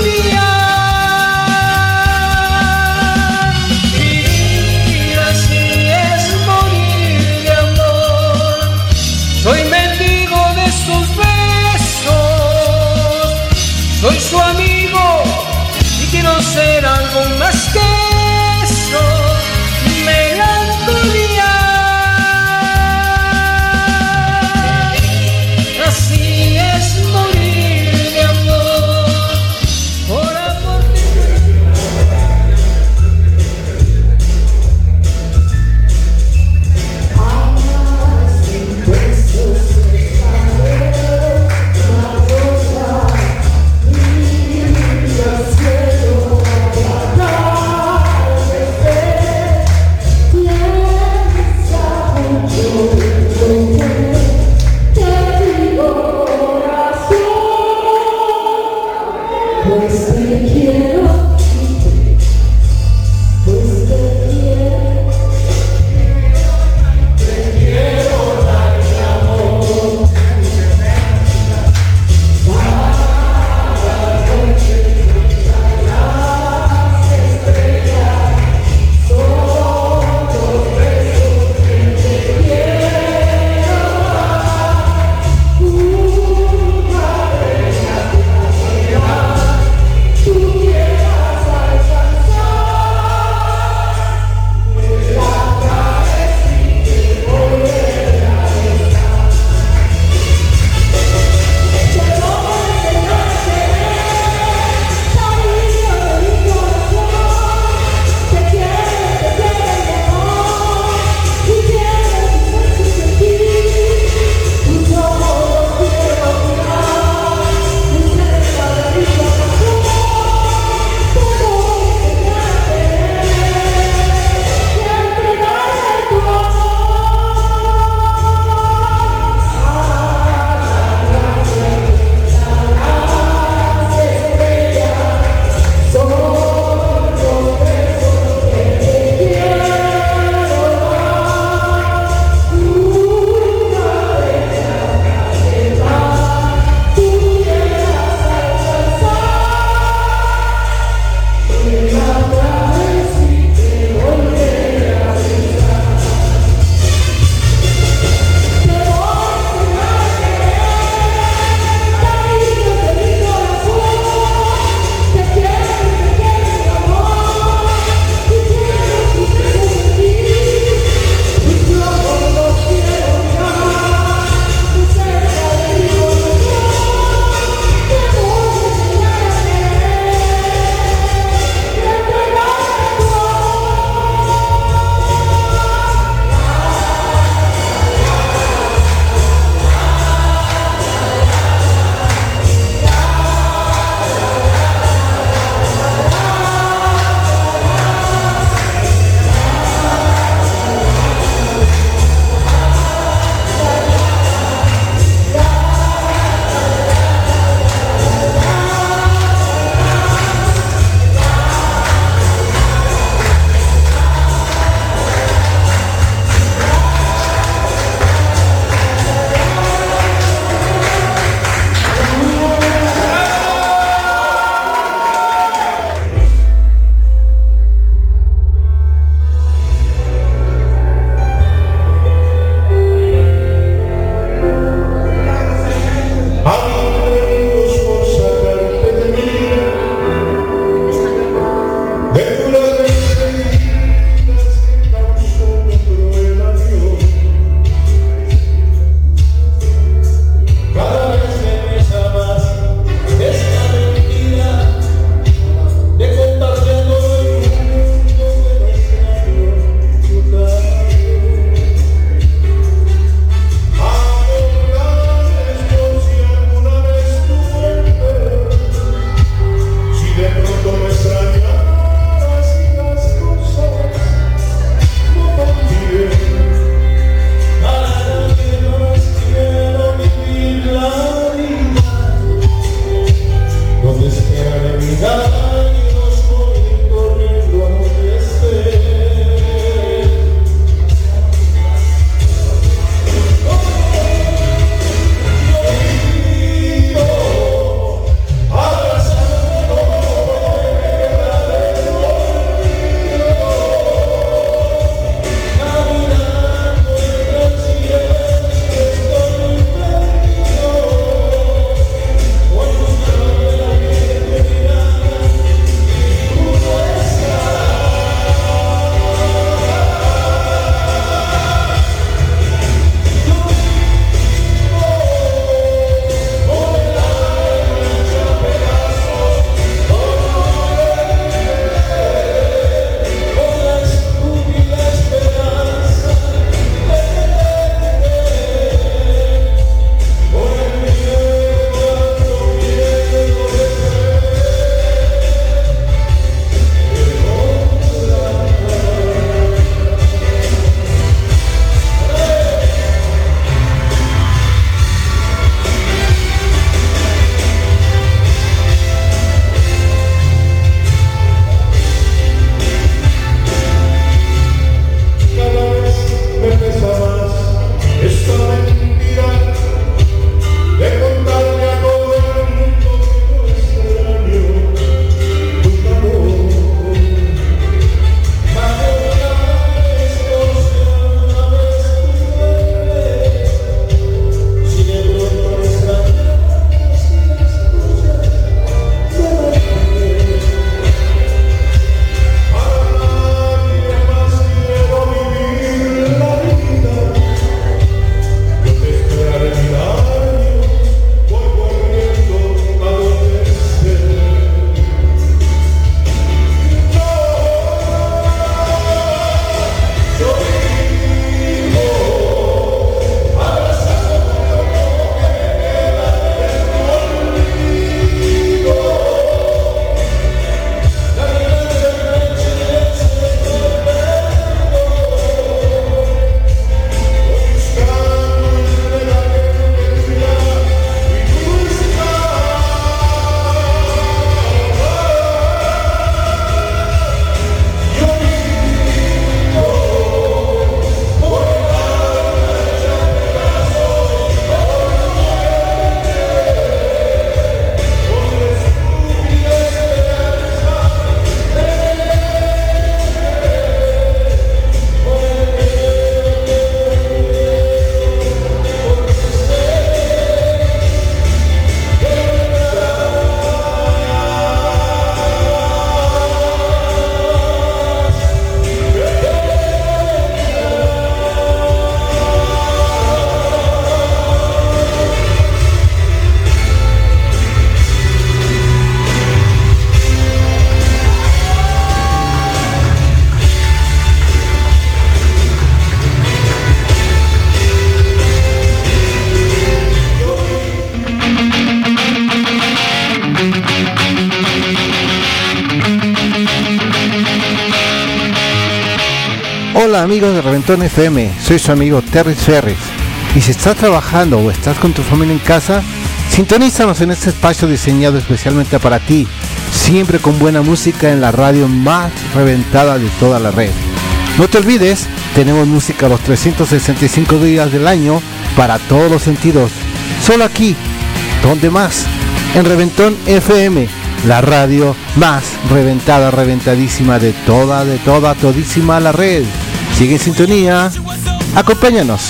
[SPEAKER 1] Hola amigos de Reventón FM, soy su amigo Terry Ferris. Y si estás trabajando o estás con tu familia en casa, sintonízanos en este espacio diseñado especialmente para ti, siempre con buena música en la radio más reventada de toda la red. No te olvides, tenemos música los 365 días del año para todos los sentidos. Solo aquí, ¿dónde más? En Reventón FM, la radio más reventada, reventadísima de todísima la red. Sigue en sintonía, acompáñanos.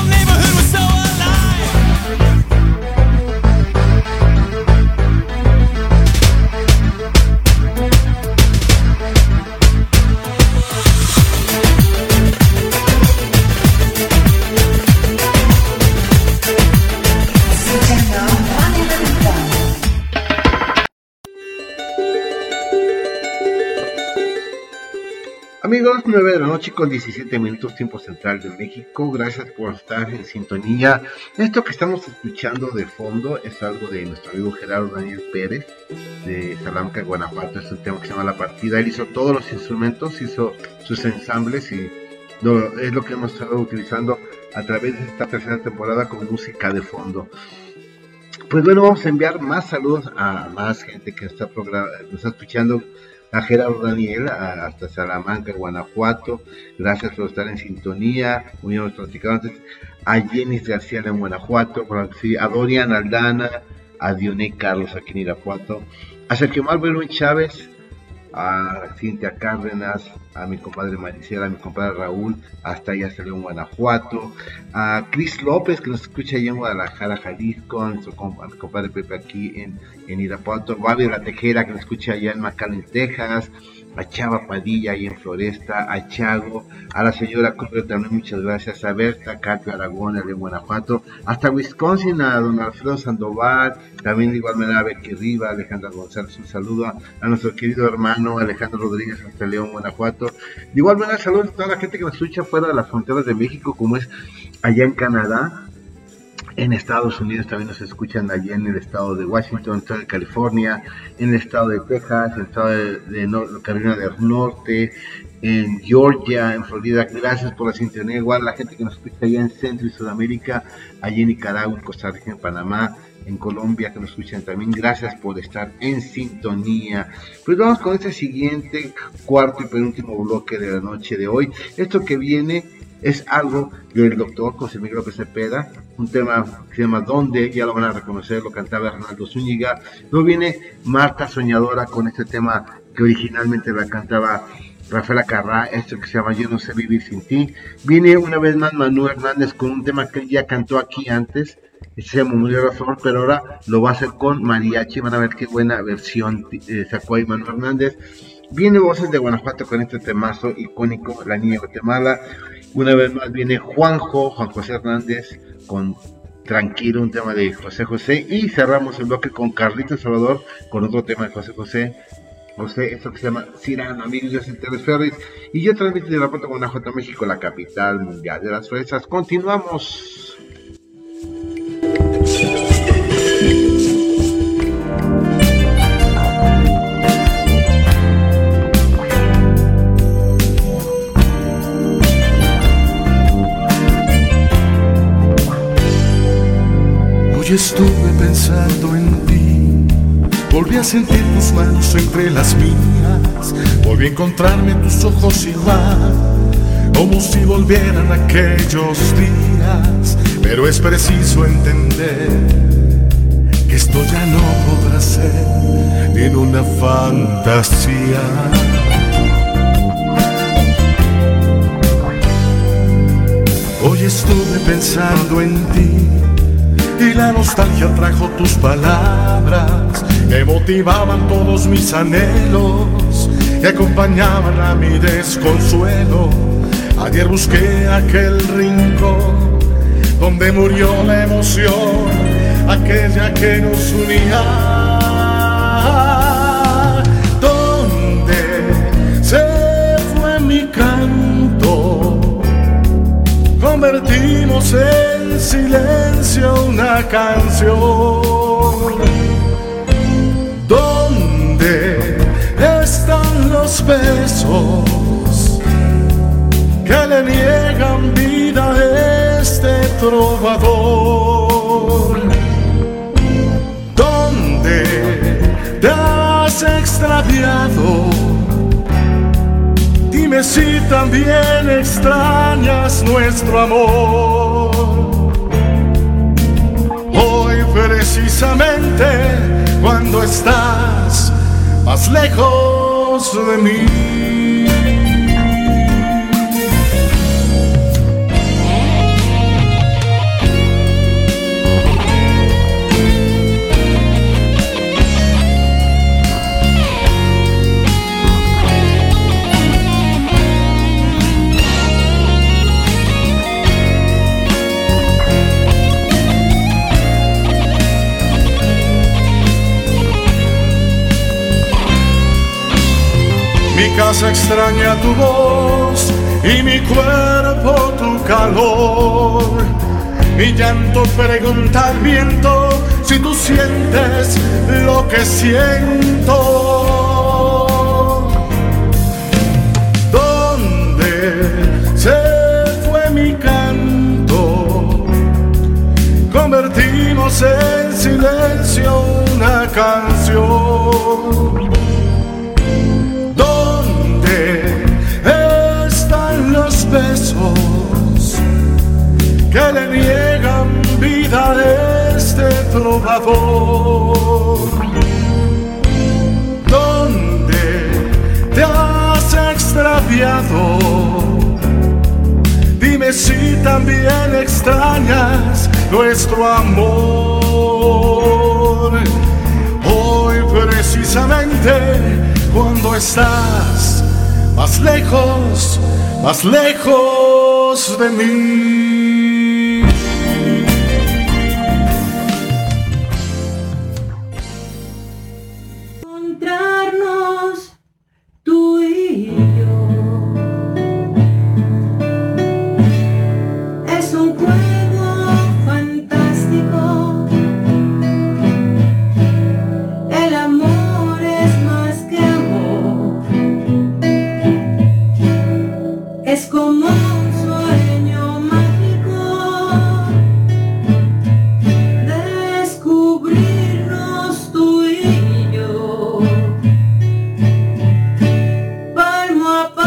[SPEAKER 1] Amigos, 9 de la noche con 17 minutos tiempo central de México. Gracias por estar en sintonía. Esto que estamos escuchando de fondo es algo de nuestro amigo Gerardo Daniel Pérez de Salamanca, Guanajuato. Es un tema que se llama La Partida. Él hizo todos los instrumentos, hizo sus ensambles y es lo que hemos estado utilizando a través de esta tercera temporada con música de fondo. Pues bueno, vamos a enviar más saludos a más gente que nos está escuchando. A Gerardo Daniel, hasta Salamanca, Guanajuato, gracias por estar en sintonía, como ya hemos platicado antes, a Jenny García en Guanajuato, a Dorian Aldana, a Dioné Carlos aquí en Irapuato, a Sergio Malvelo Chávez, a Cintia Cárdenas, a mi compadre Maricela, a mi compadre Raúl, hasta allá salió en Guanajuato, a Cris López que nos escucha allá en Guadalajara, Jalisco, a mi compadre Pepe aquí en Irapuato, a Babi La Tejera que nos escucha allá en McAllen, Texas, a Chava Padilla ahí en Floresta, a Chago, a la señora Cooper también muchas gracias, a Berta, Katia Aragón allá en Guanajuato, hasta Wisconsin a don Alfredo Sandoval, también de igual manera a Becky Riva, Alejandra González, un saludo a nuestro querido hermano Alejandro Rodríguez hasta León, Guanajuato. De igual manera saludos a toda la gente que nos escucha fuera de las fronteras de México, como es allá en Canadá, en Estados Unidos también nos escuchan allá en el estado de Washington, en el estado de California, en el estado de Texas, en el estado de Carolina del Norte, en Georgia, en Florida. Gracias por la sintonía. Igual la gente que nos escucha allá en Centro y Sudamérica, allá en Nicaragua, en Costa Rica, en Panamá, en Colombia, que nos escuchan también. Gracias por estar en sintonía. Pues vamos con este siguiente cuarto y penúltimo bloque de la noche de hoy. Esto que viene es algo del doctor José Miguel López Cepeda, un tema que se llama ¿Dónde? Ya lo van a reconocer, lo cantaba Hernando Zúñiga. Luego viene Marta Soñadora con este tema que originalmente la cantaba Rafaela Carrá, esto que se llama Yo no sé vivir sin ti. Viene una vez más Manuel Hernández con un tema que ya cantó aquí antes, se llama Murió la Flor, pero ahora lo va a hacer con mariachi. Van a ver qué buena versión sacó ahí Manuel Hernández. Viene Voces de Guanajuato con este temazo icónico, La Niña de Guatemala. Una vez más viene Juan José Hernández con Tranquilo, un tema de José José. Y cerramos el bloque con Carlitos Salvador con otro tema de José José, esto que se llama Cirano. Amigos, yo soy Terry Ferris y yo transmito de Irapuato, Guanajuato, México, la capital mundial de las fresas. Continuamos.
[SPEAKER 7] Hoy estuve pensando en ti, volví a sentir tus manos entre las mías, volví a encontrarme en tus ojos igual, como si volvieran aquellos días. Pero es preciso entender que esto ya no podrá ser ni en una fantasía. Hoy estuve pensando en ti y la nostalgia trajo tus palabras que motivaban todos mis anhelos, que acompañaban a mi desconsuelo. Ayer busqué aquel rincón donde murió la emoción, aquella que nos unía, donde se fue mi canto, convertimos en silencio una canción. ¿Dónde están los besos que le niegan vida a este trovador. ¿Dónde te has extraviado? Dime si también extrañas nuestro amor. Hoy precisamente cuando estás más lejos de mí. Mi casa extraña tu voz y mi cuerpo tu calor. Mi llanto pregunta al viento si tú sientes lo que siento. ¿Dónde se fue mi canto? Convertimos en silencio una canción. Besos que le niegan vida a este trovador. ¿Dónde te has extraviado? Dime si también extrañas nuestro amor. Hoy precisamente cuando estás más lejos de mí.
[SPEAKER 19] Encontrarnos tú y yo es un juego fantástico. El amor es más que amor. Es como un sueño mágico, descubrirnos tú y yo, palmo a palmo.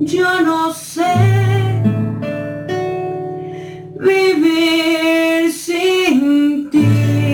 [SPEAKER 19] yo no sé vivir sin ti.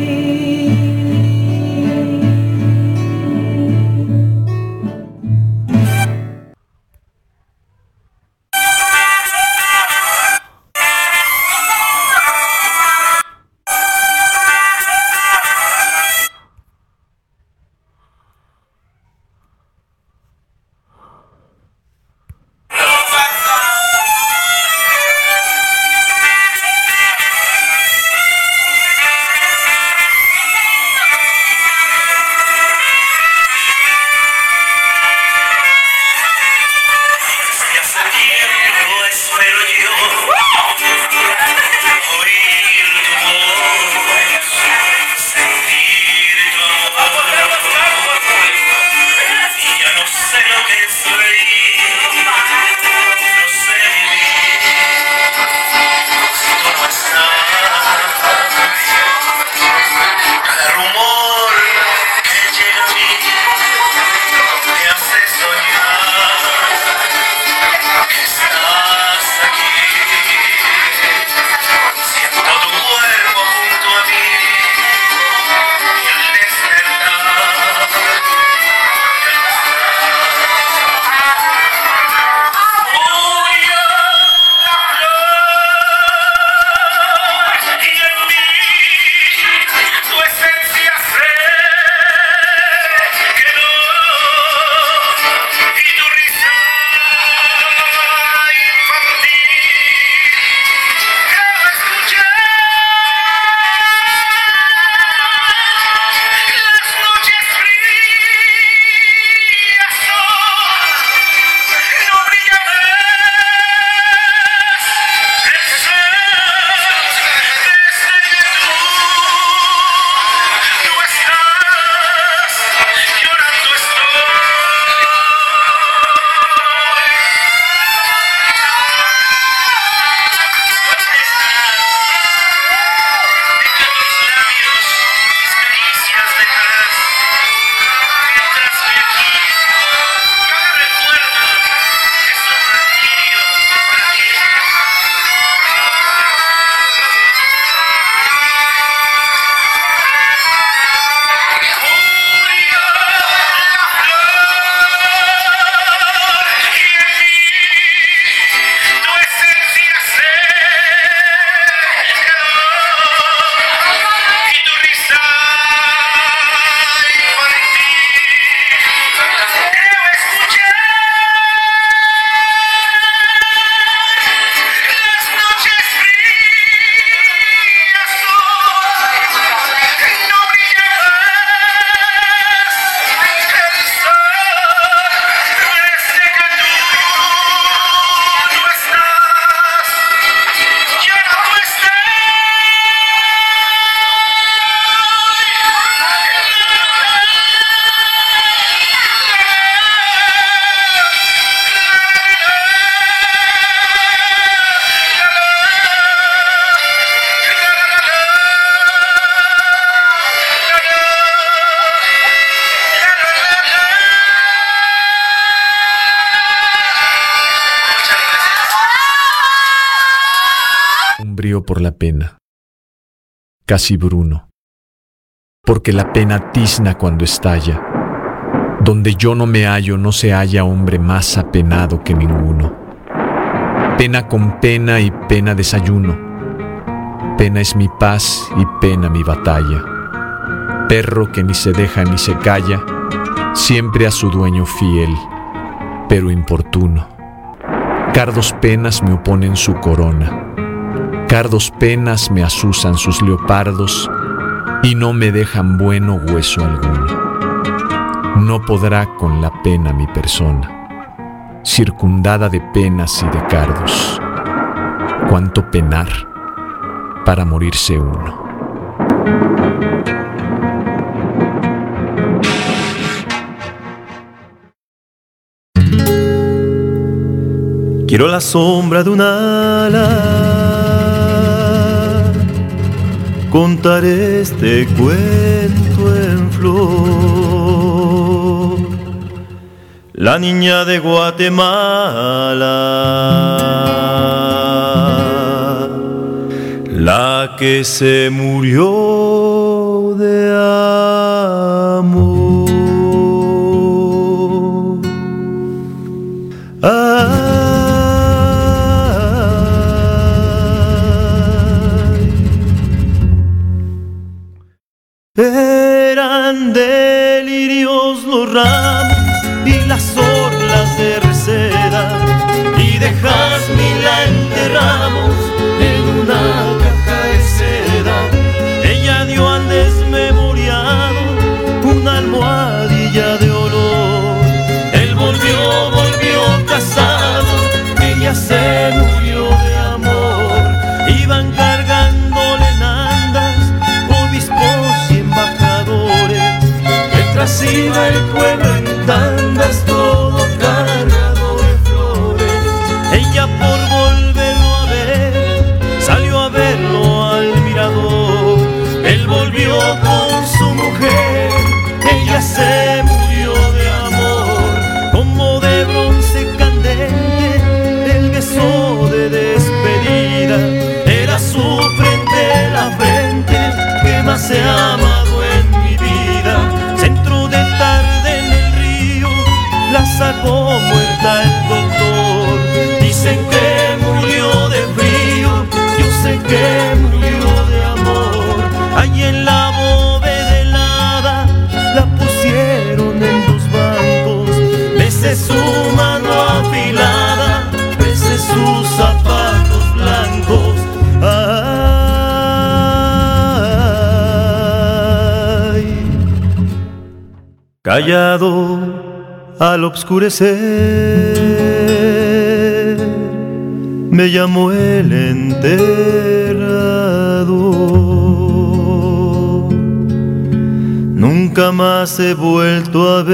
[SPEAKER 10] Por la pena, casi bruno, porque la pena tizna cuando estalla. Donde yo no me hallo no se halla hombre más apenado que ninguno. Pena con pena y pena desayuno. Pena es mi paz y pena mi batalla. Perro que ni se deja ni se calla, siempre a su dueño fiel, pero importuno. Cardos penas me oponen su corona. Cardos penas me asusan sus leopardos y no me dejan bueno hueso alguno. No podrá con la pena mi persona, circundada de penas y de cardos. Cuánto penar para morirse uno.
[SPEAKER 11] Quiero la sombra de un ala, contar este cuento en flor. la niña de Guatemala, la que se murió de amor. Eran delirios los ramos y las orlas de reseda, y de jazmín la enterramos en una caja de seda. Ella dio al desmemoriado una almohadilla de olor. Él volvió casado, ella se murió de amor. Iban cargándole en andas obispos y embajadores, mientras iba el pueblo en tandas todo cargado de flores. Ella por volverlo a ver salió a verlo al mirador. Él volvió con su mujer, ella se murió de amor. Como de bronce candente el beso de despedida, era su frente la frente que más he amado en mi vida. Centro de tarde en el río la sacó muerta el doctor. Dicen que murió de frío, yo sé que murió de amor. Allí en la bóveda helada la pusieron en 2 bancos. Besé su mano afilada, besé sus zapatos blancos. Ay, callado al obscurecer me llamó el enterrador. Nunca más he vuelto a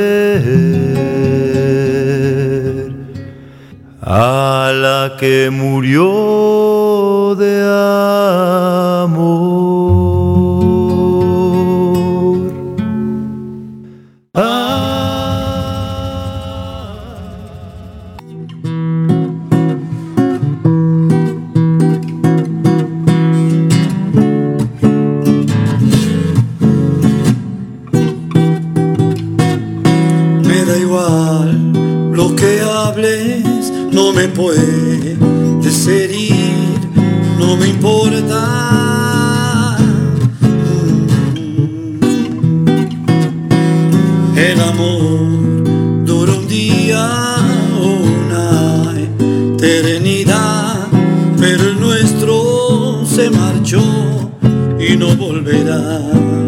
[SPEAKER 11] ver a la que murió de amor.
[SPEAKER 13] No me puedes herir, no me importa. El amor dura un día, una eternidad, pero el nuestro se marchó y no volverá.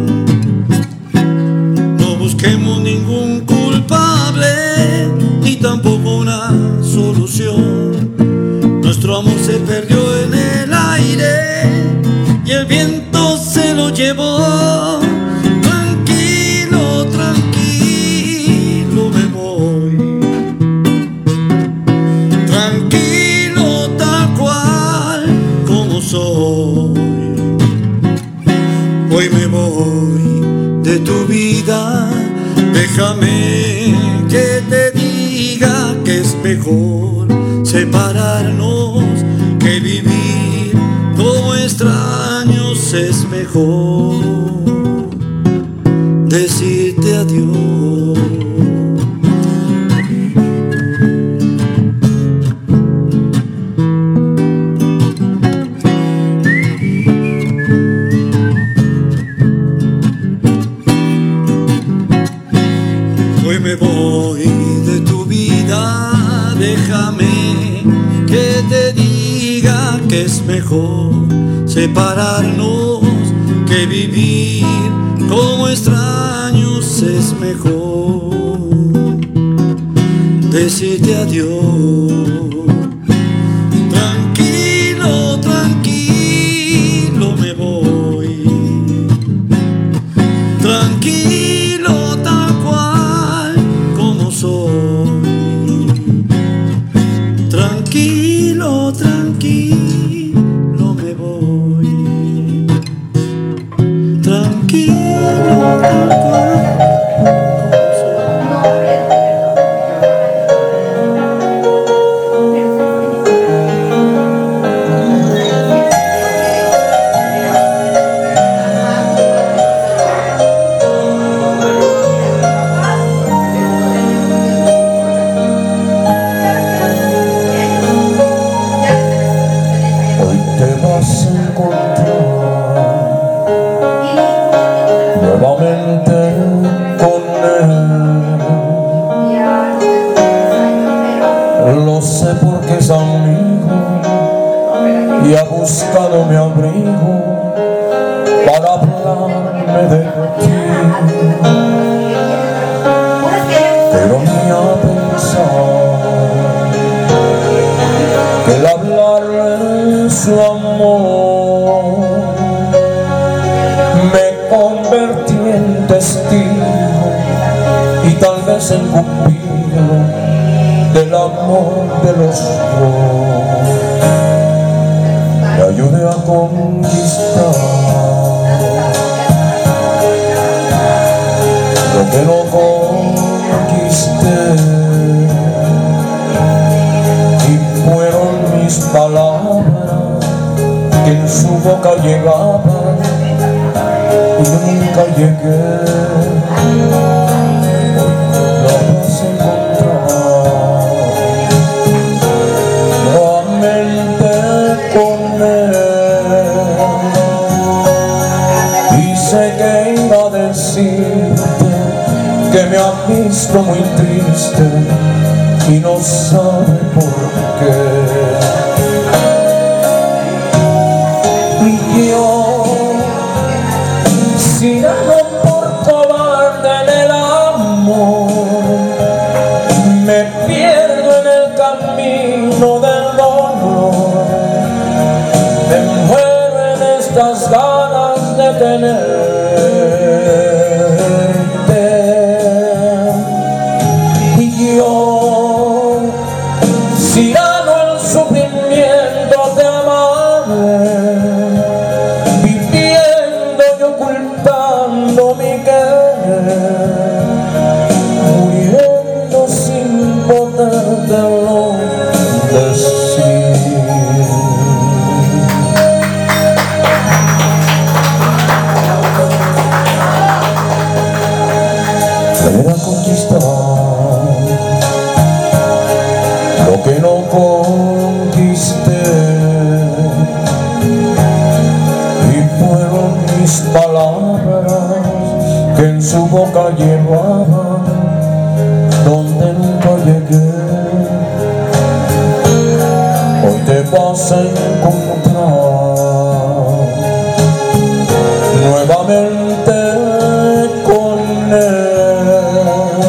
[SPEAKER 13] No busquemos ningún culpable ni tampoco una solución. Nuestro amor se perdió en el aire y el viento se lo llevó. Tranquilo, tranquilo me voy, tranquilo tal cual como soy. Hoy me voy de tu vida, déjame que te diga que es mejor separarnos que vivir como extraños. Es mejor decirte adiós. Hoy me voy de tu vida, déjame que te diga que es mejor separarnos que vivir como extraños. Es mejor decirte adiós. Tranquilo, tranquilo me voy, tranquilo tal cual como soy. Tranquilo, tranquilo me voy, tranquilo tal cual como soy.
[SPEAKER 12] amigo y ha buscado mi abrigo para hablarme de ti, pero ni a pensar que el hablarle su amor me convertí en testigo y tal vez en cupido del amor de los dos. Le ayudé a conquistar lo que no conquisté, y fueron mis palabras que en su boca llegaban y yo nunca llegué. Hoy la vas a encontrar nuevamente con él, y sé que iba a decirte que me ha visto muy triste y no sabe por qué. Y yo, tirado por cobarde en el amor, me pierdo en el camino del dolor, me muero en estas ganas de tenerte. Y yo, tirado el sufrimiento de amarme, viviendo y ocultando mi querer, muriendo sin podértelo decir. Querer conquistar lo que no conquisté, y fueron mis palabras que en su boca llevaban donde nunca llegué. Hoy te vas a encontrar nuevamente con él.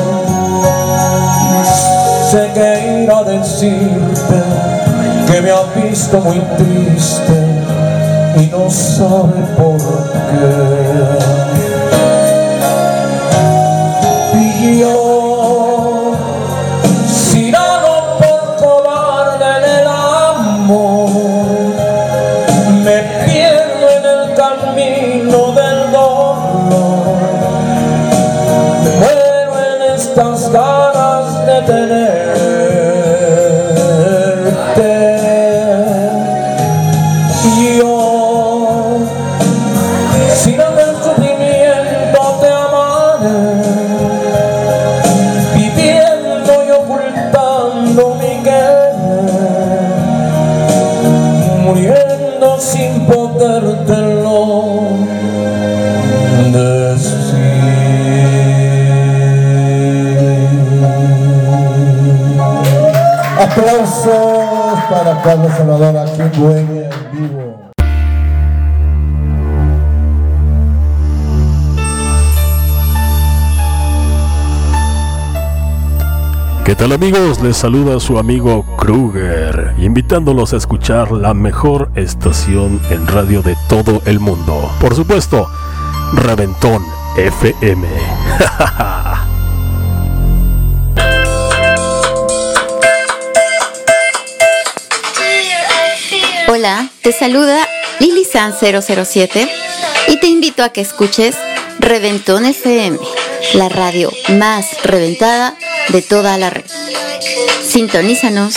[SPEAKER 12] Sé que irá a decirte que me ha visto muy triste y no sabe por qué. Y yo, tirado por cobarde en el amor, me pierdo en el camino del dolor, me muero en estas ganas de tenerte. Y yo, sin el sufrimiento te amaré, viviendo y ocultando mi querer, muriendo sin podértelo decir. Aplausos para Carlos Salvador aquí en Bohemia en vivo.
[SPEAKER 4] ¿Qué tal, amigos? Les saluda su amigo Kruger, invitándolos a escuchar la mejor estación en radio de todo el mundo. Por supuesto, Reventón FM.
[SPEAKER 15] Hola, te saluda Lili San 007 y te invito a que escuches Reventón FM, la radio más reventada de toda la red. Sintonízanos.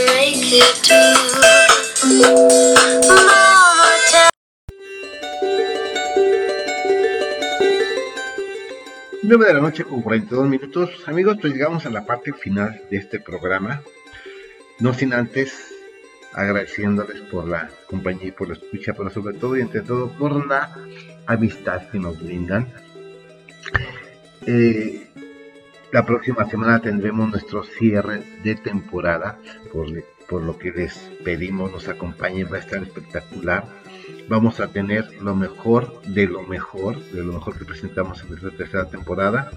[SPEAKER 1] 9 de la noche con 42 minutos. Amigos, pues llegamos a la parte final de este programa. No sin antes agradeciéndoles por la compañía y por la escucha, pero sobre todo y entre todo por la amistad que nos brindan. La próxima semana tendremos nuestro cierre de temporada por lo que les pedimos nos acompañen, va a estar espectacular. Vamos a tener lo mejor de lo mejor que presentamos en esta tercera temporada.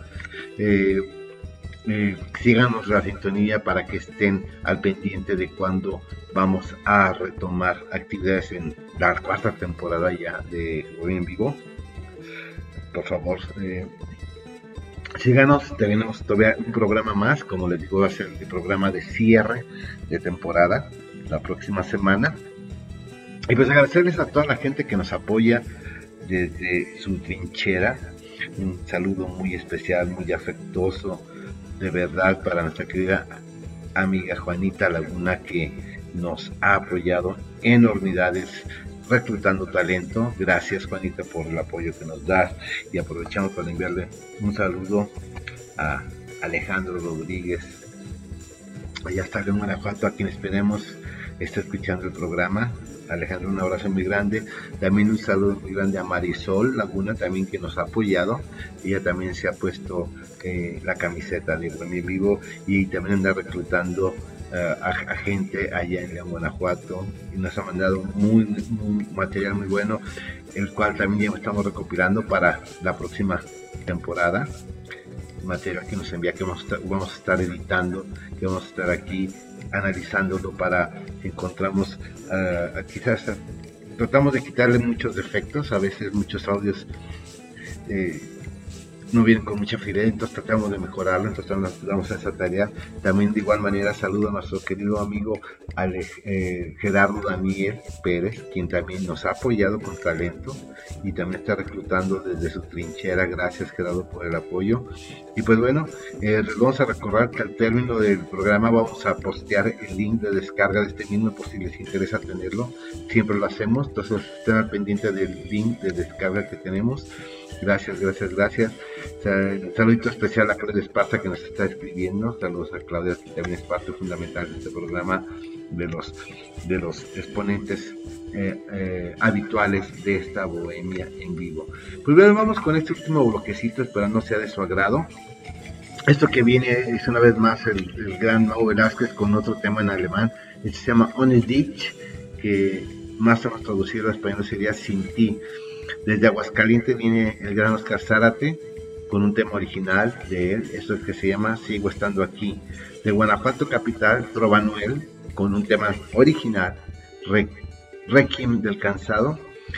[SPEAKER 1] Síganos la sintonía para que estén al pendiente de cuando vamos a retomar actividades en la cuarta temporada ya de Hoy en Vivo. Por favor, síganos. Tenemos todavía un programa más, como les digo, va a ser el programa de cierre de temporada la próxima semana. Y pues agradecerles a toda la gente que nos apoya desde su trinchera. Un saludo muy especial, muy afectuoso, de verdad, para nuestra querida amiga Juanita Laguna, que nos ha apoyado enormidades reclutando talento. Gracias, Juanita, por el apoyo que nos das, y aprovechamos para enviarle un saludo a Alejandro Rodríguez, allá está en Guanajuato, a quien esperemos esté escuchando el programa. Alejandro, un abrazo muy grande. También un saludo muy grande a Marisol Laguna, también, que nos ha apoyado. Ella también se ha puesto la camiseta de Buen en Vivo, y también anda reclutando a gente allá en León, Guanajuato, y nos ha mandado muy material muy bueno, el cual también ya estamos recopilando para la próxima temporada. Material que nos envía, que vamos a estar editando, que vamos a estar aquí analizándolo para encontramos quizás tratamos de quitarle muchos defectos. A veces muchos audios no vienen con mucha fidelidad, entonces tratamos de mejorarlo, entonces nos damos esa tarea. También de igual manera saludo a nuestro querido amigo Gerardo Daniel Pérez, quien también nos ha apoyado con talento y también está reclutando desde su trinchera. Gracias, Gerardo, por el apoyo. Y pues bueno, vamos a recordar que al término del programa vamos a postear el link de descarga de este mismo, por si les interesa tenerlo. Siempre lo hacemos, entonces estén al pendiente del link de descarga que tenemos. Gracias. Saludito especial a Claudia Esparza, que nos está escribiendo. Saludos a Claudia, que también es parte fundamental de este programa, de los exponentes habituales de esta bohemia en vivo. Pues bueno, vamos con este último bloquecito, esperando sea de su agrado. Esto que viene es una vez más el gran Mau Velázquez con otro tema en alemán. Este se llama Ohne dich, que más o menos traducido a español sería Sin ti. Desde Aguascalientes viene el gran Oscar Zárate con un tema original de él, esto es que se llama Sigo estando aquí. De Guanajuato capital, Trova Noel con un tema original, Requiem del Cansado.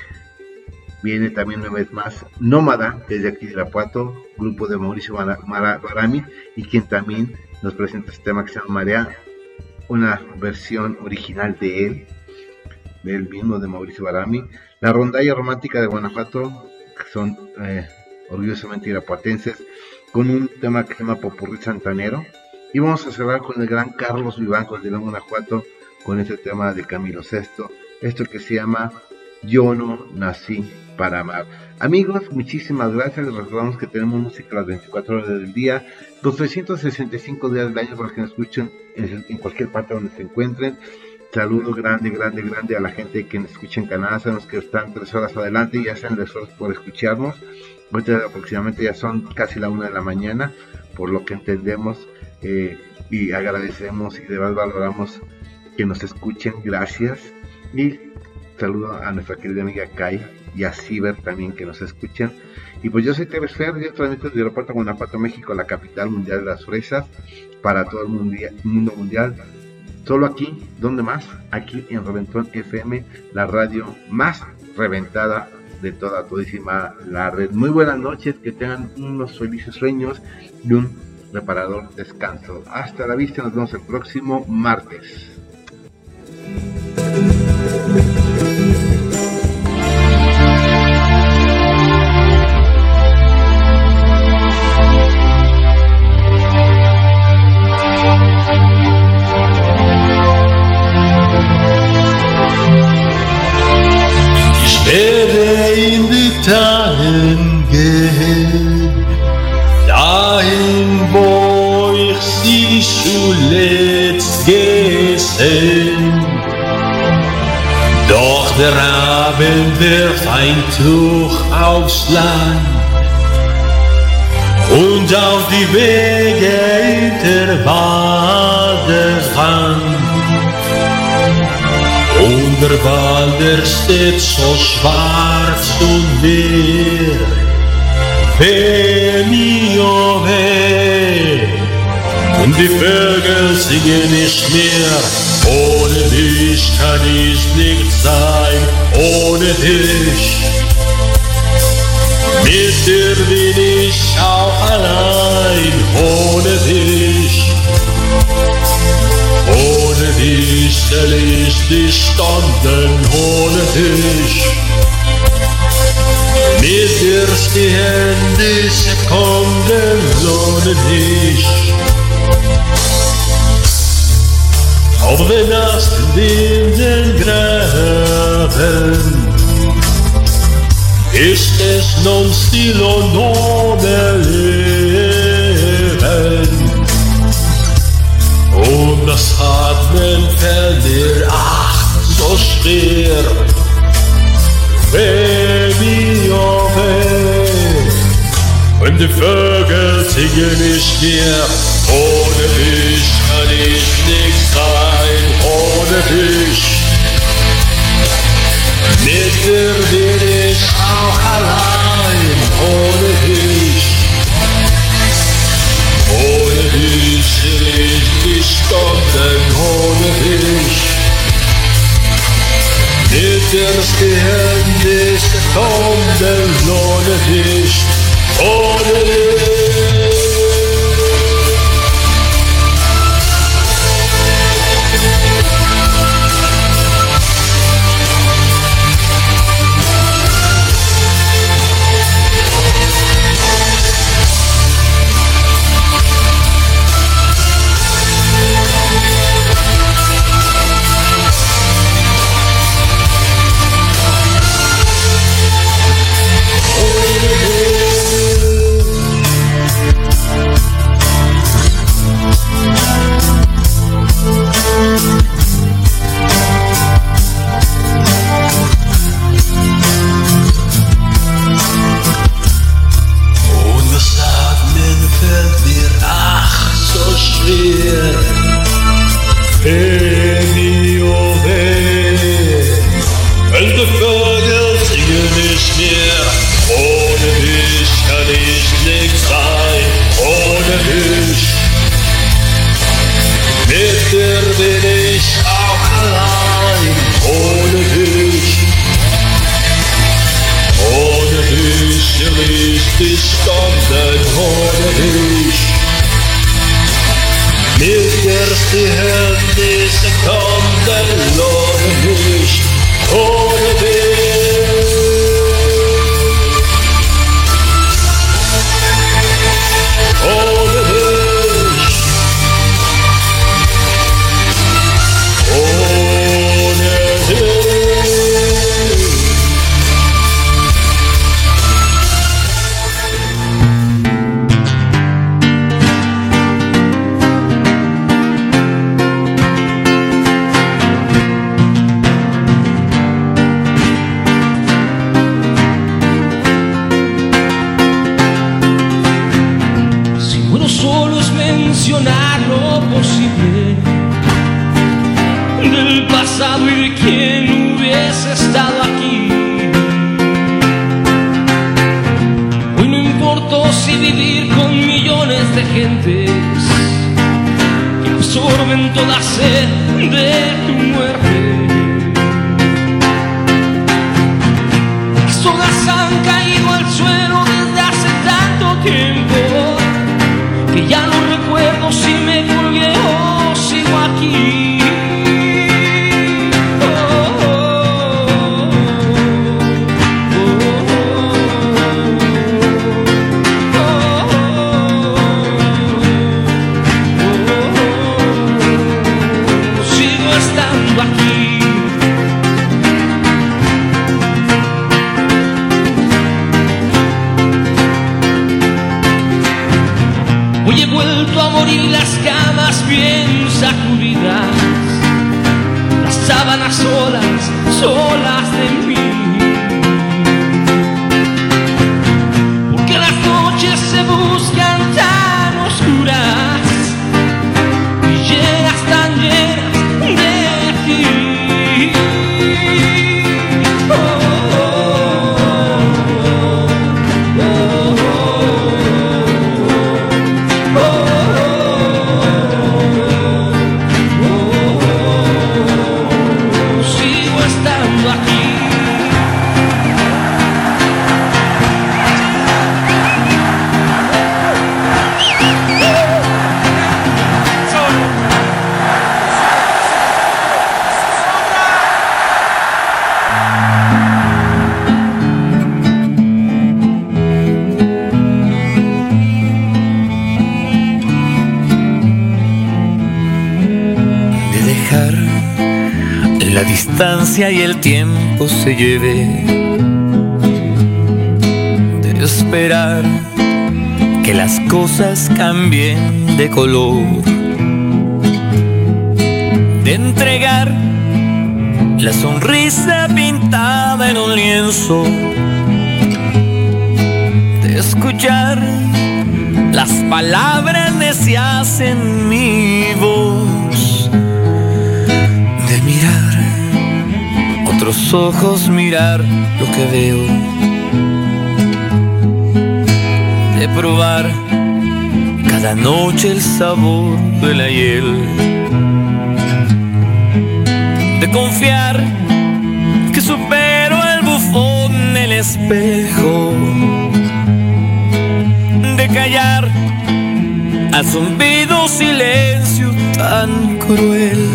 [SPEAKER 1] Viene también una vez más Nómada desde aquí de Irapuato, grupo de Mauricio Barami, y quien también nos presenta este tema que se llama Marea, una versión original de él mismo, de Mauricio Barami. La Rondalla Romántica de Guanajuato, que son orgullosamente irapuatenses, con un tema que se llama Popurrí Santanero. Y vamos a cerrar con el gran Carlos Vivancos de León, Guanajuato, con este tema de Camilo Sesto, esto que se llama Yo no nací para amar. Amigos, muchísimas gracias. Les recordamos que tenemos música las 24 horas del día, los 365 días del año, para que nos escuchen en cualquier parte donde se encuentren. Saludo grande a la gente que nos escucha en Canadá. Sabemos que están 3 horas adelante y hacen el esfuerzo por escucharnos. Ahorita aproximadamente ya son casi la 1 de la mañana, por lo que entendemos y agradecemos y de verdad valoramos que nos escuchen. Gracias. Y saludo a nuestra querida amiga Kai y a Ciber también, que nos escuchan. Y pues yo soy Teves Fer, yo transmito desde Aeropuerto Guanajuato, México, la capital mundial de las fresas, para todo el mundo mundial. Solo aquí, ¿dónde más? Aquí en Reventón FM, la radio más reventada de todísima la red. Muy buenas noches, que tengan unos felices sueños y un reparador descanso. Hasta la vista, nos vemos el próximo martes.
[SPEAKER 13] In die Tannen gehen, dahin, wo ich sie zuletzt gesehen. Doch der Abend wirft ein Tuch aufs Land und auf die Wege in der Badewanne.
[SPEAKER 16] Und der Wald steht so schwarz und leer. Weh mir weh, und die Vögel singen nicht mehr. Ohne dich kann ich nicht sein, ohne dich. Mit dir bin ich auch allein, ohne dich. Ohne dich zähl ich die Stunden, ohne dich. Mit dir stehen die Sekunden, ohne dich. Auf den ersten Winden graben ist es nun still und ohne Leben. Und das Atmen fällt dir so schwer. Weh mir weh, und die Vögel singen nicht mehr. Ohne dich kann ich nicht sein, ohne dich. Mit dir bin ich auch allein, ohne dich. Ohne dich zähl ich die Stunden, ohne dich. Mit dir stehen die Sekunden, ohne dich, ohne dich. Die Stunden ohne dich. Mit dir stehen die Sekunden ohne dich, ohne dich. Ohne dich. Ohne dich.
[SPEAKER 14] Lo posible del pasado y de quien hubiese estado aquí. Hoy no importa si vivir con millones de gentes que absorben toda sed de tu muerte. Las hojas han caído al suelo desde hace tanto tiempo que ya no recuerdo si me colgué o sigo aquí. Sigo estando aquí. Hoy he vuelto a morir, las camas bien sacudidas, las sábanas solas de mí. Porque las noches se buscan tan oscuras y llenas tan llenas de ti.
[SPEAKER 5] la distancia y el tiempo se lleve de esperar que las cosas cambien de color, de entregar la sonrisa pintada en un lienzo, de escuchar las palabras necias en mi voz, de mirar otros ojos, mirar lo que veo, de probar cada noche el sabor de la hiel, de confiar que supero el bufón del espejo, de callar al zumbido silencio tan cruel,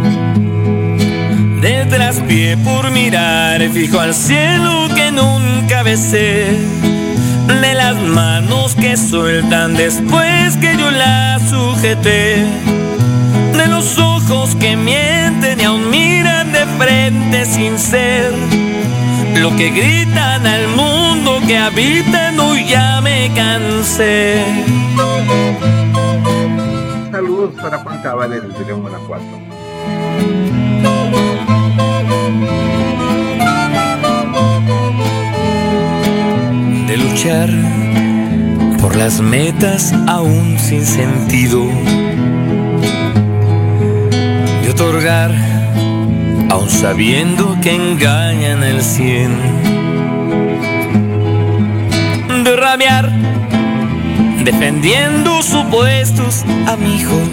[SPEAKER 5] de traspié por mirar fijo al cielo que nunca besé, de las manos que sueltan después que yo las sujeté, de los ojos que mienten y aún miran de frente sin ser lo que gritan al mundo que habitan. Hoy ya me cansé.
[SPEAKER 1] Saludos para Juan Cabales desde León, Guanajuato.
[SPEAKER 5] De luchar por las metas aún sin sentido, de otorgar aún sabiendo que engañan al 100, de rabiar defendiendo supuestos amigos,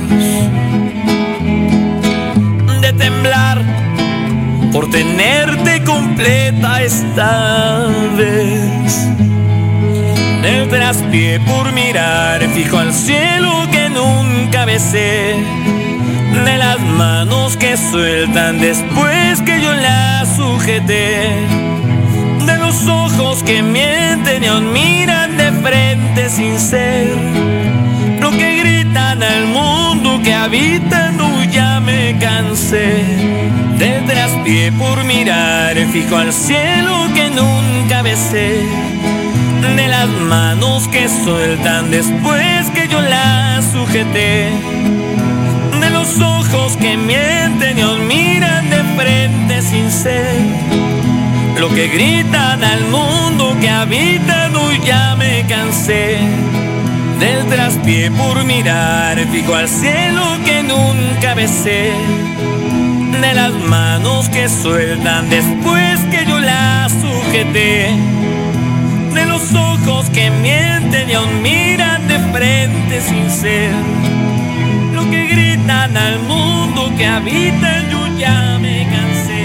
[SPEAKER 5] de temblar por tenerte completa esta vez, del traspié por mirar fijo al cielo que nunca besé, de las manos que sueltan después que yo las sujeté, de los ojos que mienten y aún miran de frente sin ser lo que gritan al mundo que habitan. Hoy ya me cansé, de traspié por mirar fijo al cielo que nunca besé, de las manos que sueltan después que yo las sujeté, de los ojos que mienten y aún miran de frente sin ser lo que gritan al mundo que habitan. Hoy ya me cansé, del traspié por mirar fijo al cielo que nunca besé, de las manos que sueltan después que yo las sujeté, de los ojos que mienten y aún miran de frente sin ser lo que gritan al mundo que habitan. Yo ya me cansé.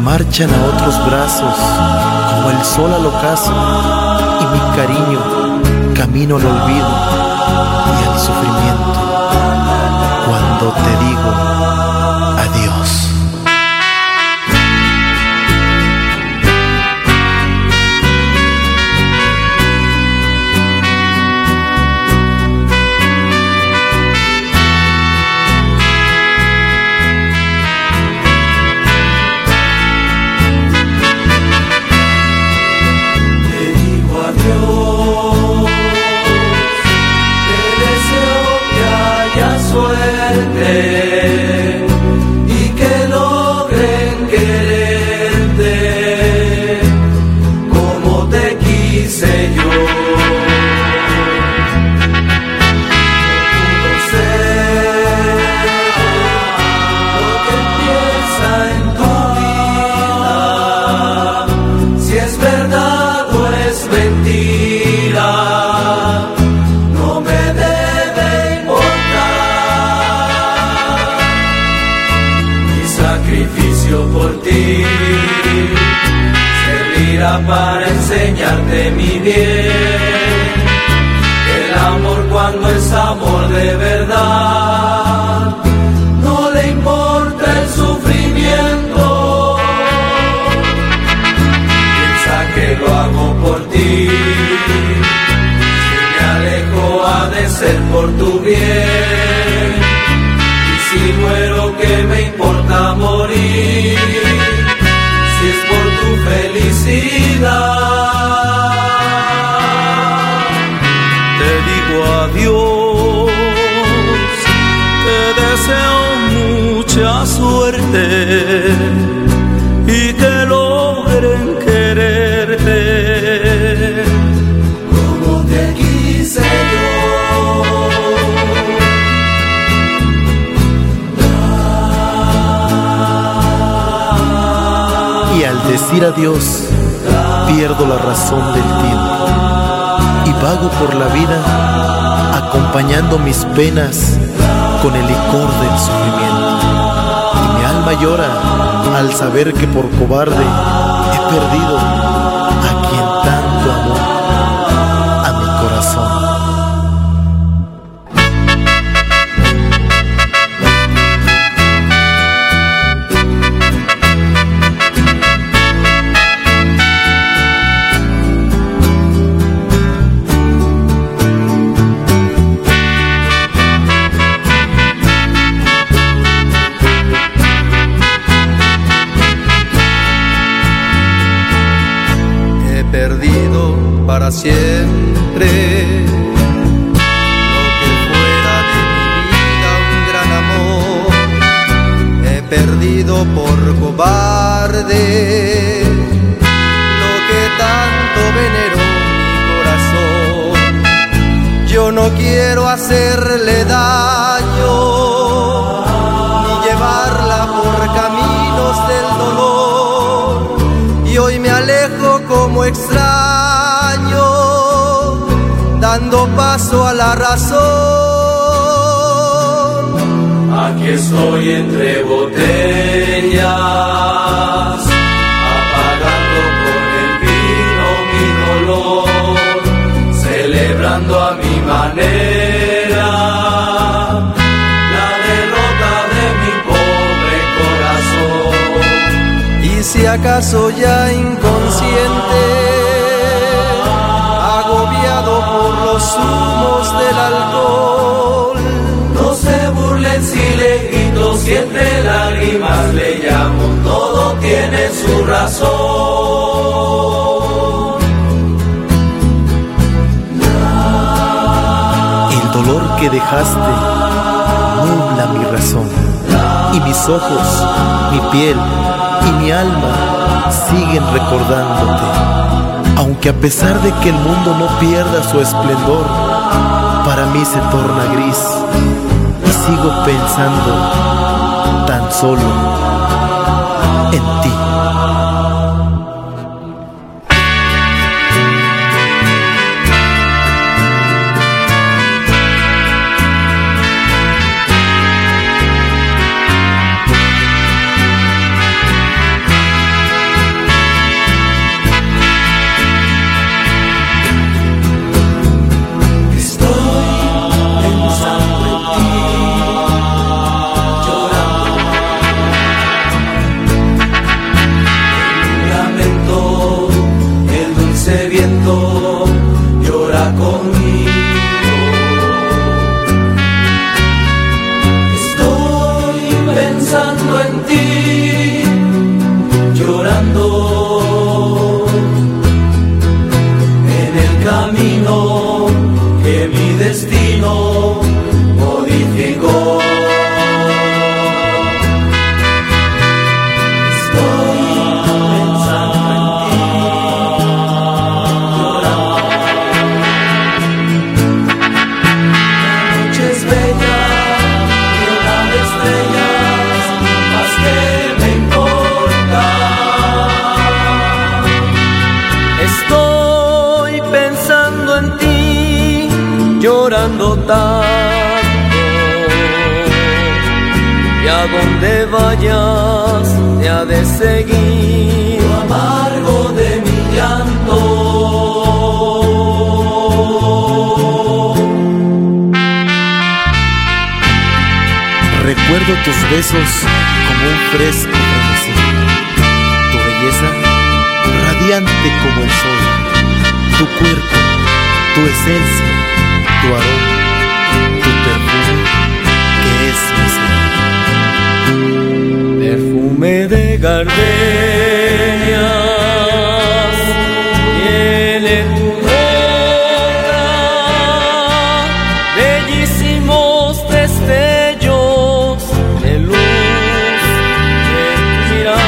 [SPEAKER 20] marchan a otros brazos como el sol al ocaso, y mi cariño camino al olvido y al sufrimiento cuando te digo adiós.
[SPEAKER 18] Y que logren quererte como te quise yo. No pudo ser lo que empieza en tu vida, si es verdad o es mentira. Por ti servirá para enseñarte mi bien. El amor, cuando es amor de verdad, no le importa el sufrimiento. Piensa que lo hago por ti. Si me alejo, ha de ser por tu bien. Si muero, ¿qué me importa morir? Si es por tu felicidad.
[SPEAKER 13] Te digo adiós, te deseo mucha suerte y que logren quererte
[SPEAKER 18] como te quise yo.
[SPEAKER 20] Y al decir adiós, pierdo la razón del tiempo y vago por la vida acompañando mis penas con el licor del sufrimiento. Y mi alma llora al saber que por cobarde he perdido a quien tanto amó, a mi corazón.
[SPEAKER 13] Para siempre lo que fuera de mi vida, un gran amor he perdido por cobarde. Lo que tanto veneró mi corazón, yo no quiero hacerle daño ni llevarla por caminos del dolor, y hoy me alejo como extraño, dando paso a la razón.
[SPEAKER 18] Aquí estoy entre botellas, apagando con el vino mi dolor, celebrando a mi manera la derrota de mi pobre corazón.
[SPEAKER 13] Y si acaso ya inconsciente, por los humos del alcohol,
[SPEAKER 18] no se burlen si le grito, si entre lágrimas le llamo, todo tiene su razón.
[SPEAKER 20] El dolor que dejaste nubla mi razón, y mis ojos, mi piel y mi alma siguen recordándote. Aunque a pesar de que el mundo no pierda su esplendor, para mí se torna gris y sigo pensando tan solo en ti.
[SPEAKER 13] llorando tanto, y a donde vayas te ha de seguir lo amargo de mi llanto.
[SPEAKER 20] Recuerdo tus besos como un fresco amanecer, tu belleza radiante como el sol, tu cuerpo, tu esencia, tu aroma, tu perfume que es mi ser.
[SPEAKER 13] Perfume de gardenias tiene tu boca, bellísimos destellos de luz en tu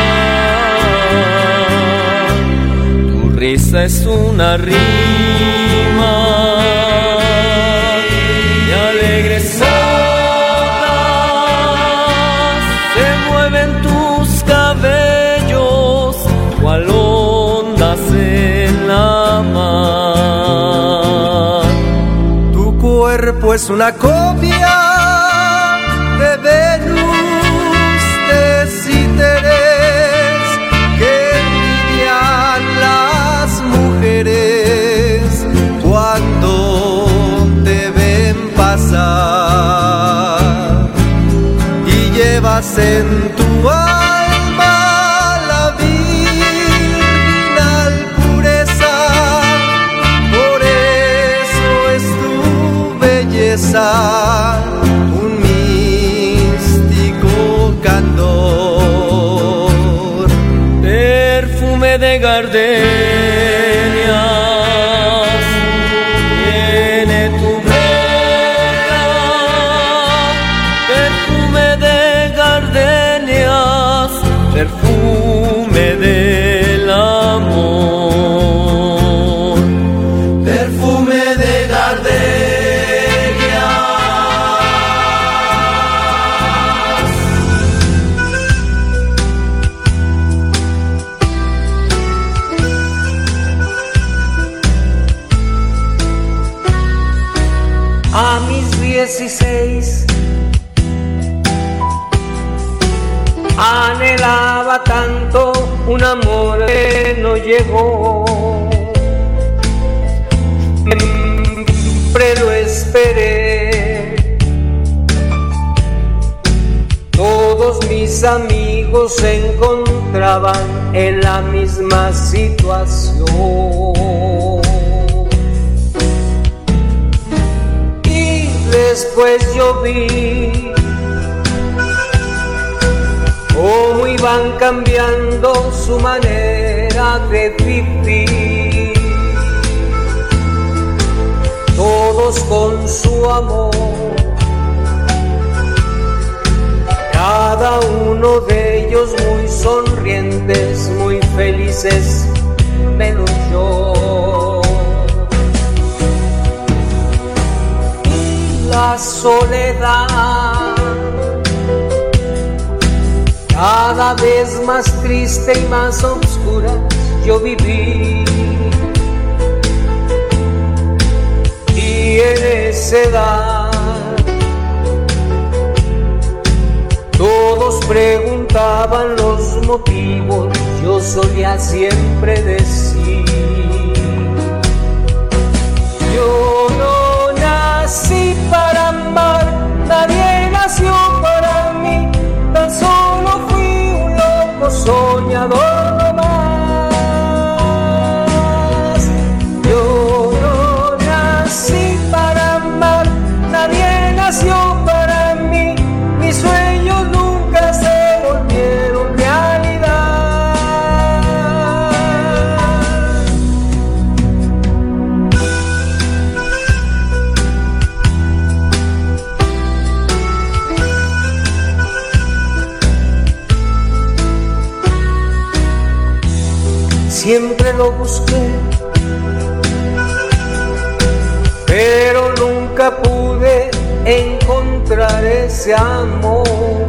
[SPEAKER 13] mirar. Tu risa es una rima de alegres notas, se mueven tus cabellos cual ondas en la mar.
[SPEAKER 17] Tu cuerpo es una copia de Venus de Cíteres que envidian las mujeres cuando te ven pasar, y llevas en tu alma la virginal pureza. Por eso es tu belleza un místico candor.
[SPEAKER 13] Perfume de gardenias tiene tu boca, perfume de gardenias, perfume del amor.
[SPEAKER 17] Perfume de gardenias.
[SPEAKER 21] A mis 16 anhelaba tanto un amor que no llegó. Siempre lo esperé. Todos mis amigos se encontraban en la misma situación. Después yo vi cómo iban cambiando su manera de vivir, todos con su amor, cada uno de ellos muy sonrientes, muy felices, menos yo. La soledad cada vez más triste y más oscura yo viví, y en esa edad todos preguntaban los motivos, yo solía siempre decir: yo no nací para amar, nadie nació para mí, tan solo fui un loco soñador más. Yo no nací para amar, nadie nació para mí, mis sueños nunca se volvieron realidad. Siempre lo busqué, pero nunca pude encontrar ese amor.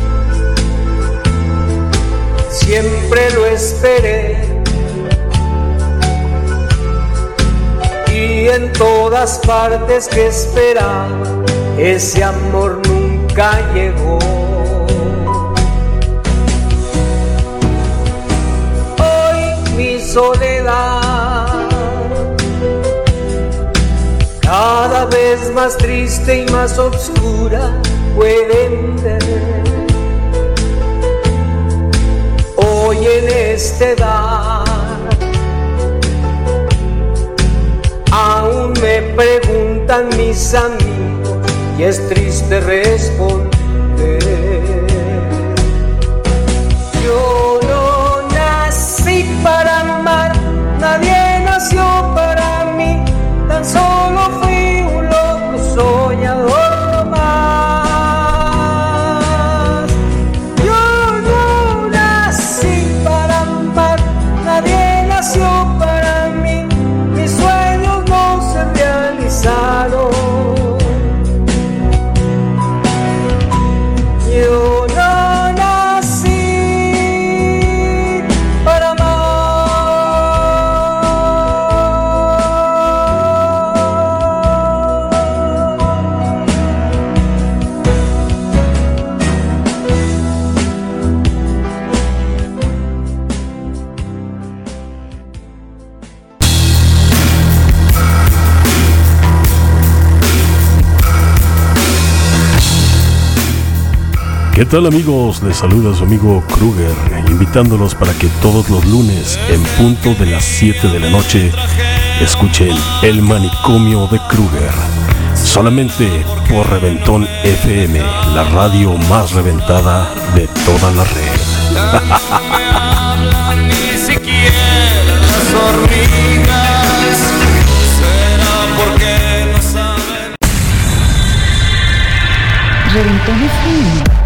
[SPEAKER 21] Siempre lo esperé y en todas partes que esperaba, ese amor nunca llegó. Hoy mi soledad, cada vez más triste y más oscura, pueden ver. Hoy en esta edad aún me preguntan mis amigos y es triste responder. Yo no nací para amar, nadie nació para mí, tan solo fui un loco soñador más. Yo no nací para amar, nadie nació para mí, mis sueños no se realizaron. Yo no nací para amar.
[SPEAKER 4] ¿Qué tal, amigos? Les saluda su amigo Kruger, invitándolos para que todos los lunes, en punto de las 7 de la noche, escuchen El Manicomio de Kruger, solamente por Reventón FM, la radio más reventada de toda la red.
[SPEAKER 5] Ni siquiera las hormigas, será porque no saben.
[SPEAKER 2] Reventón FM.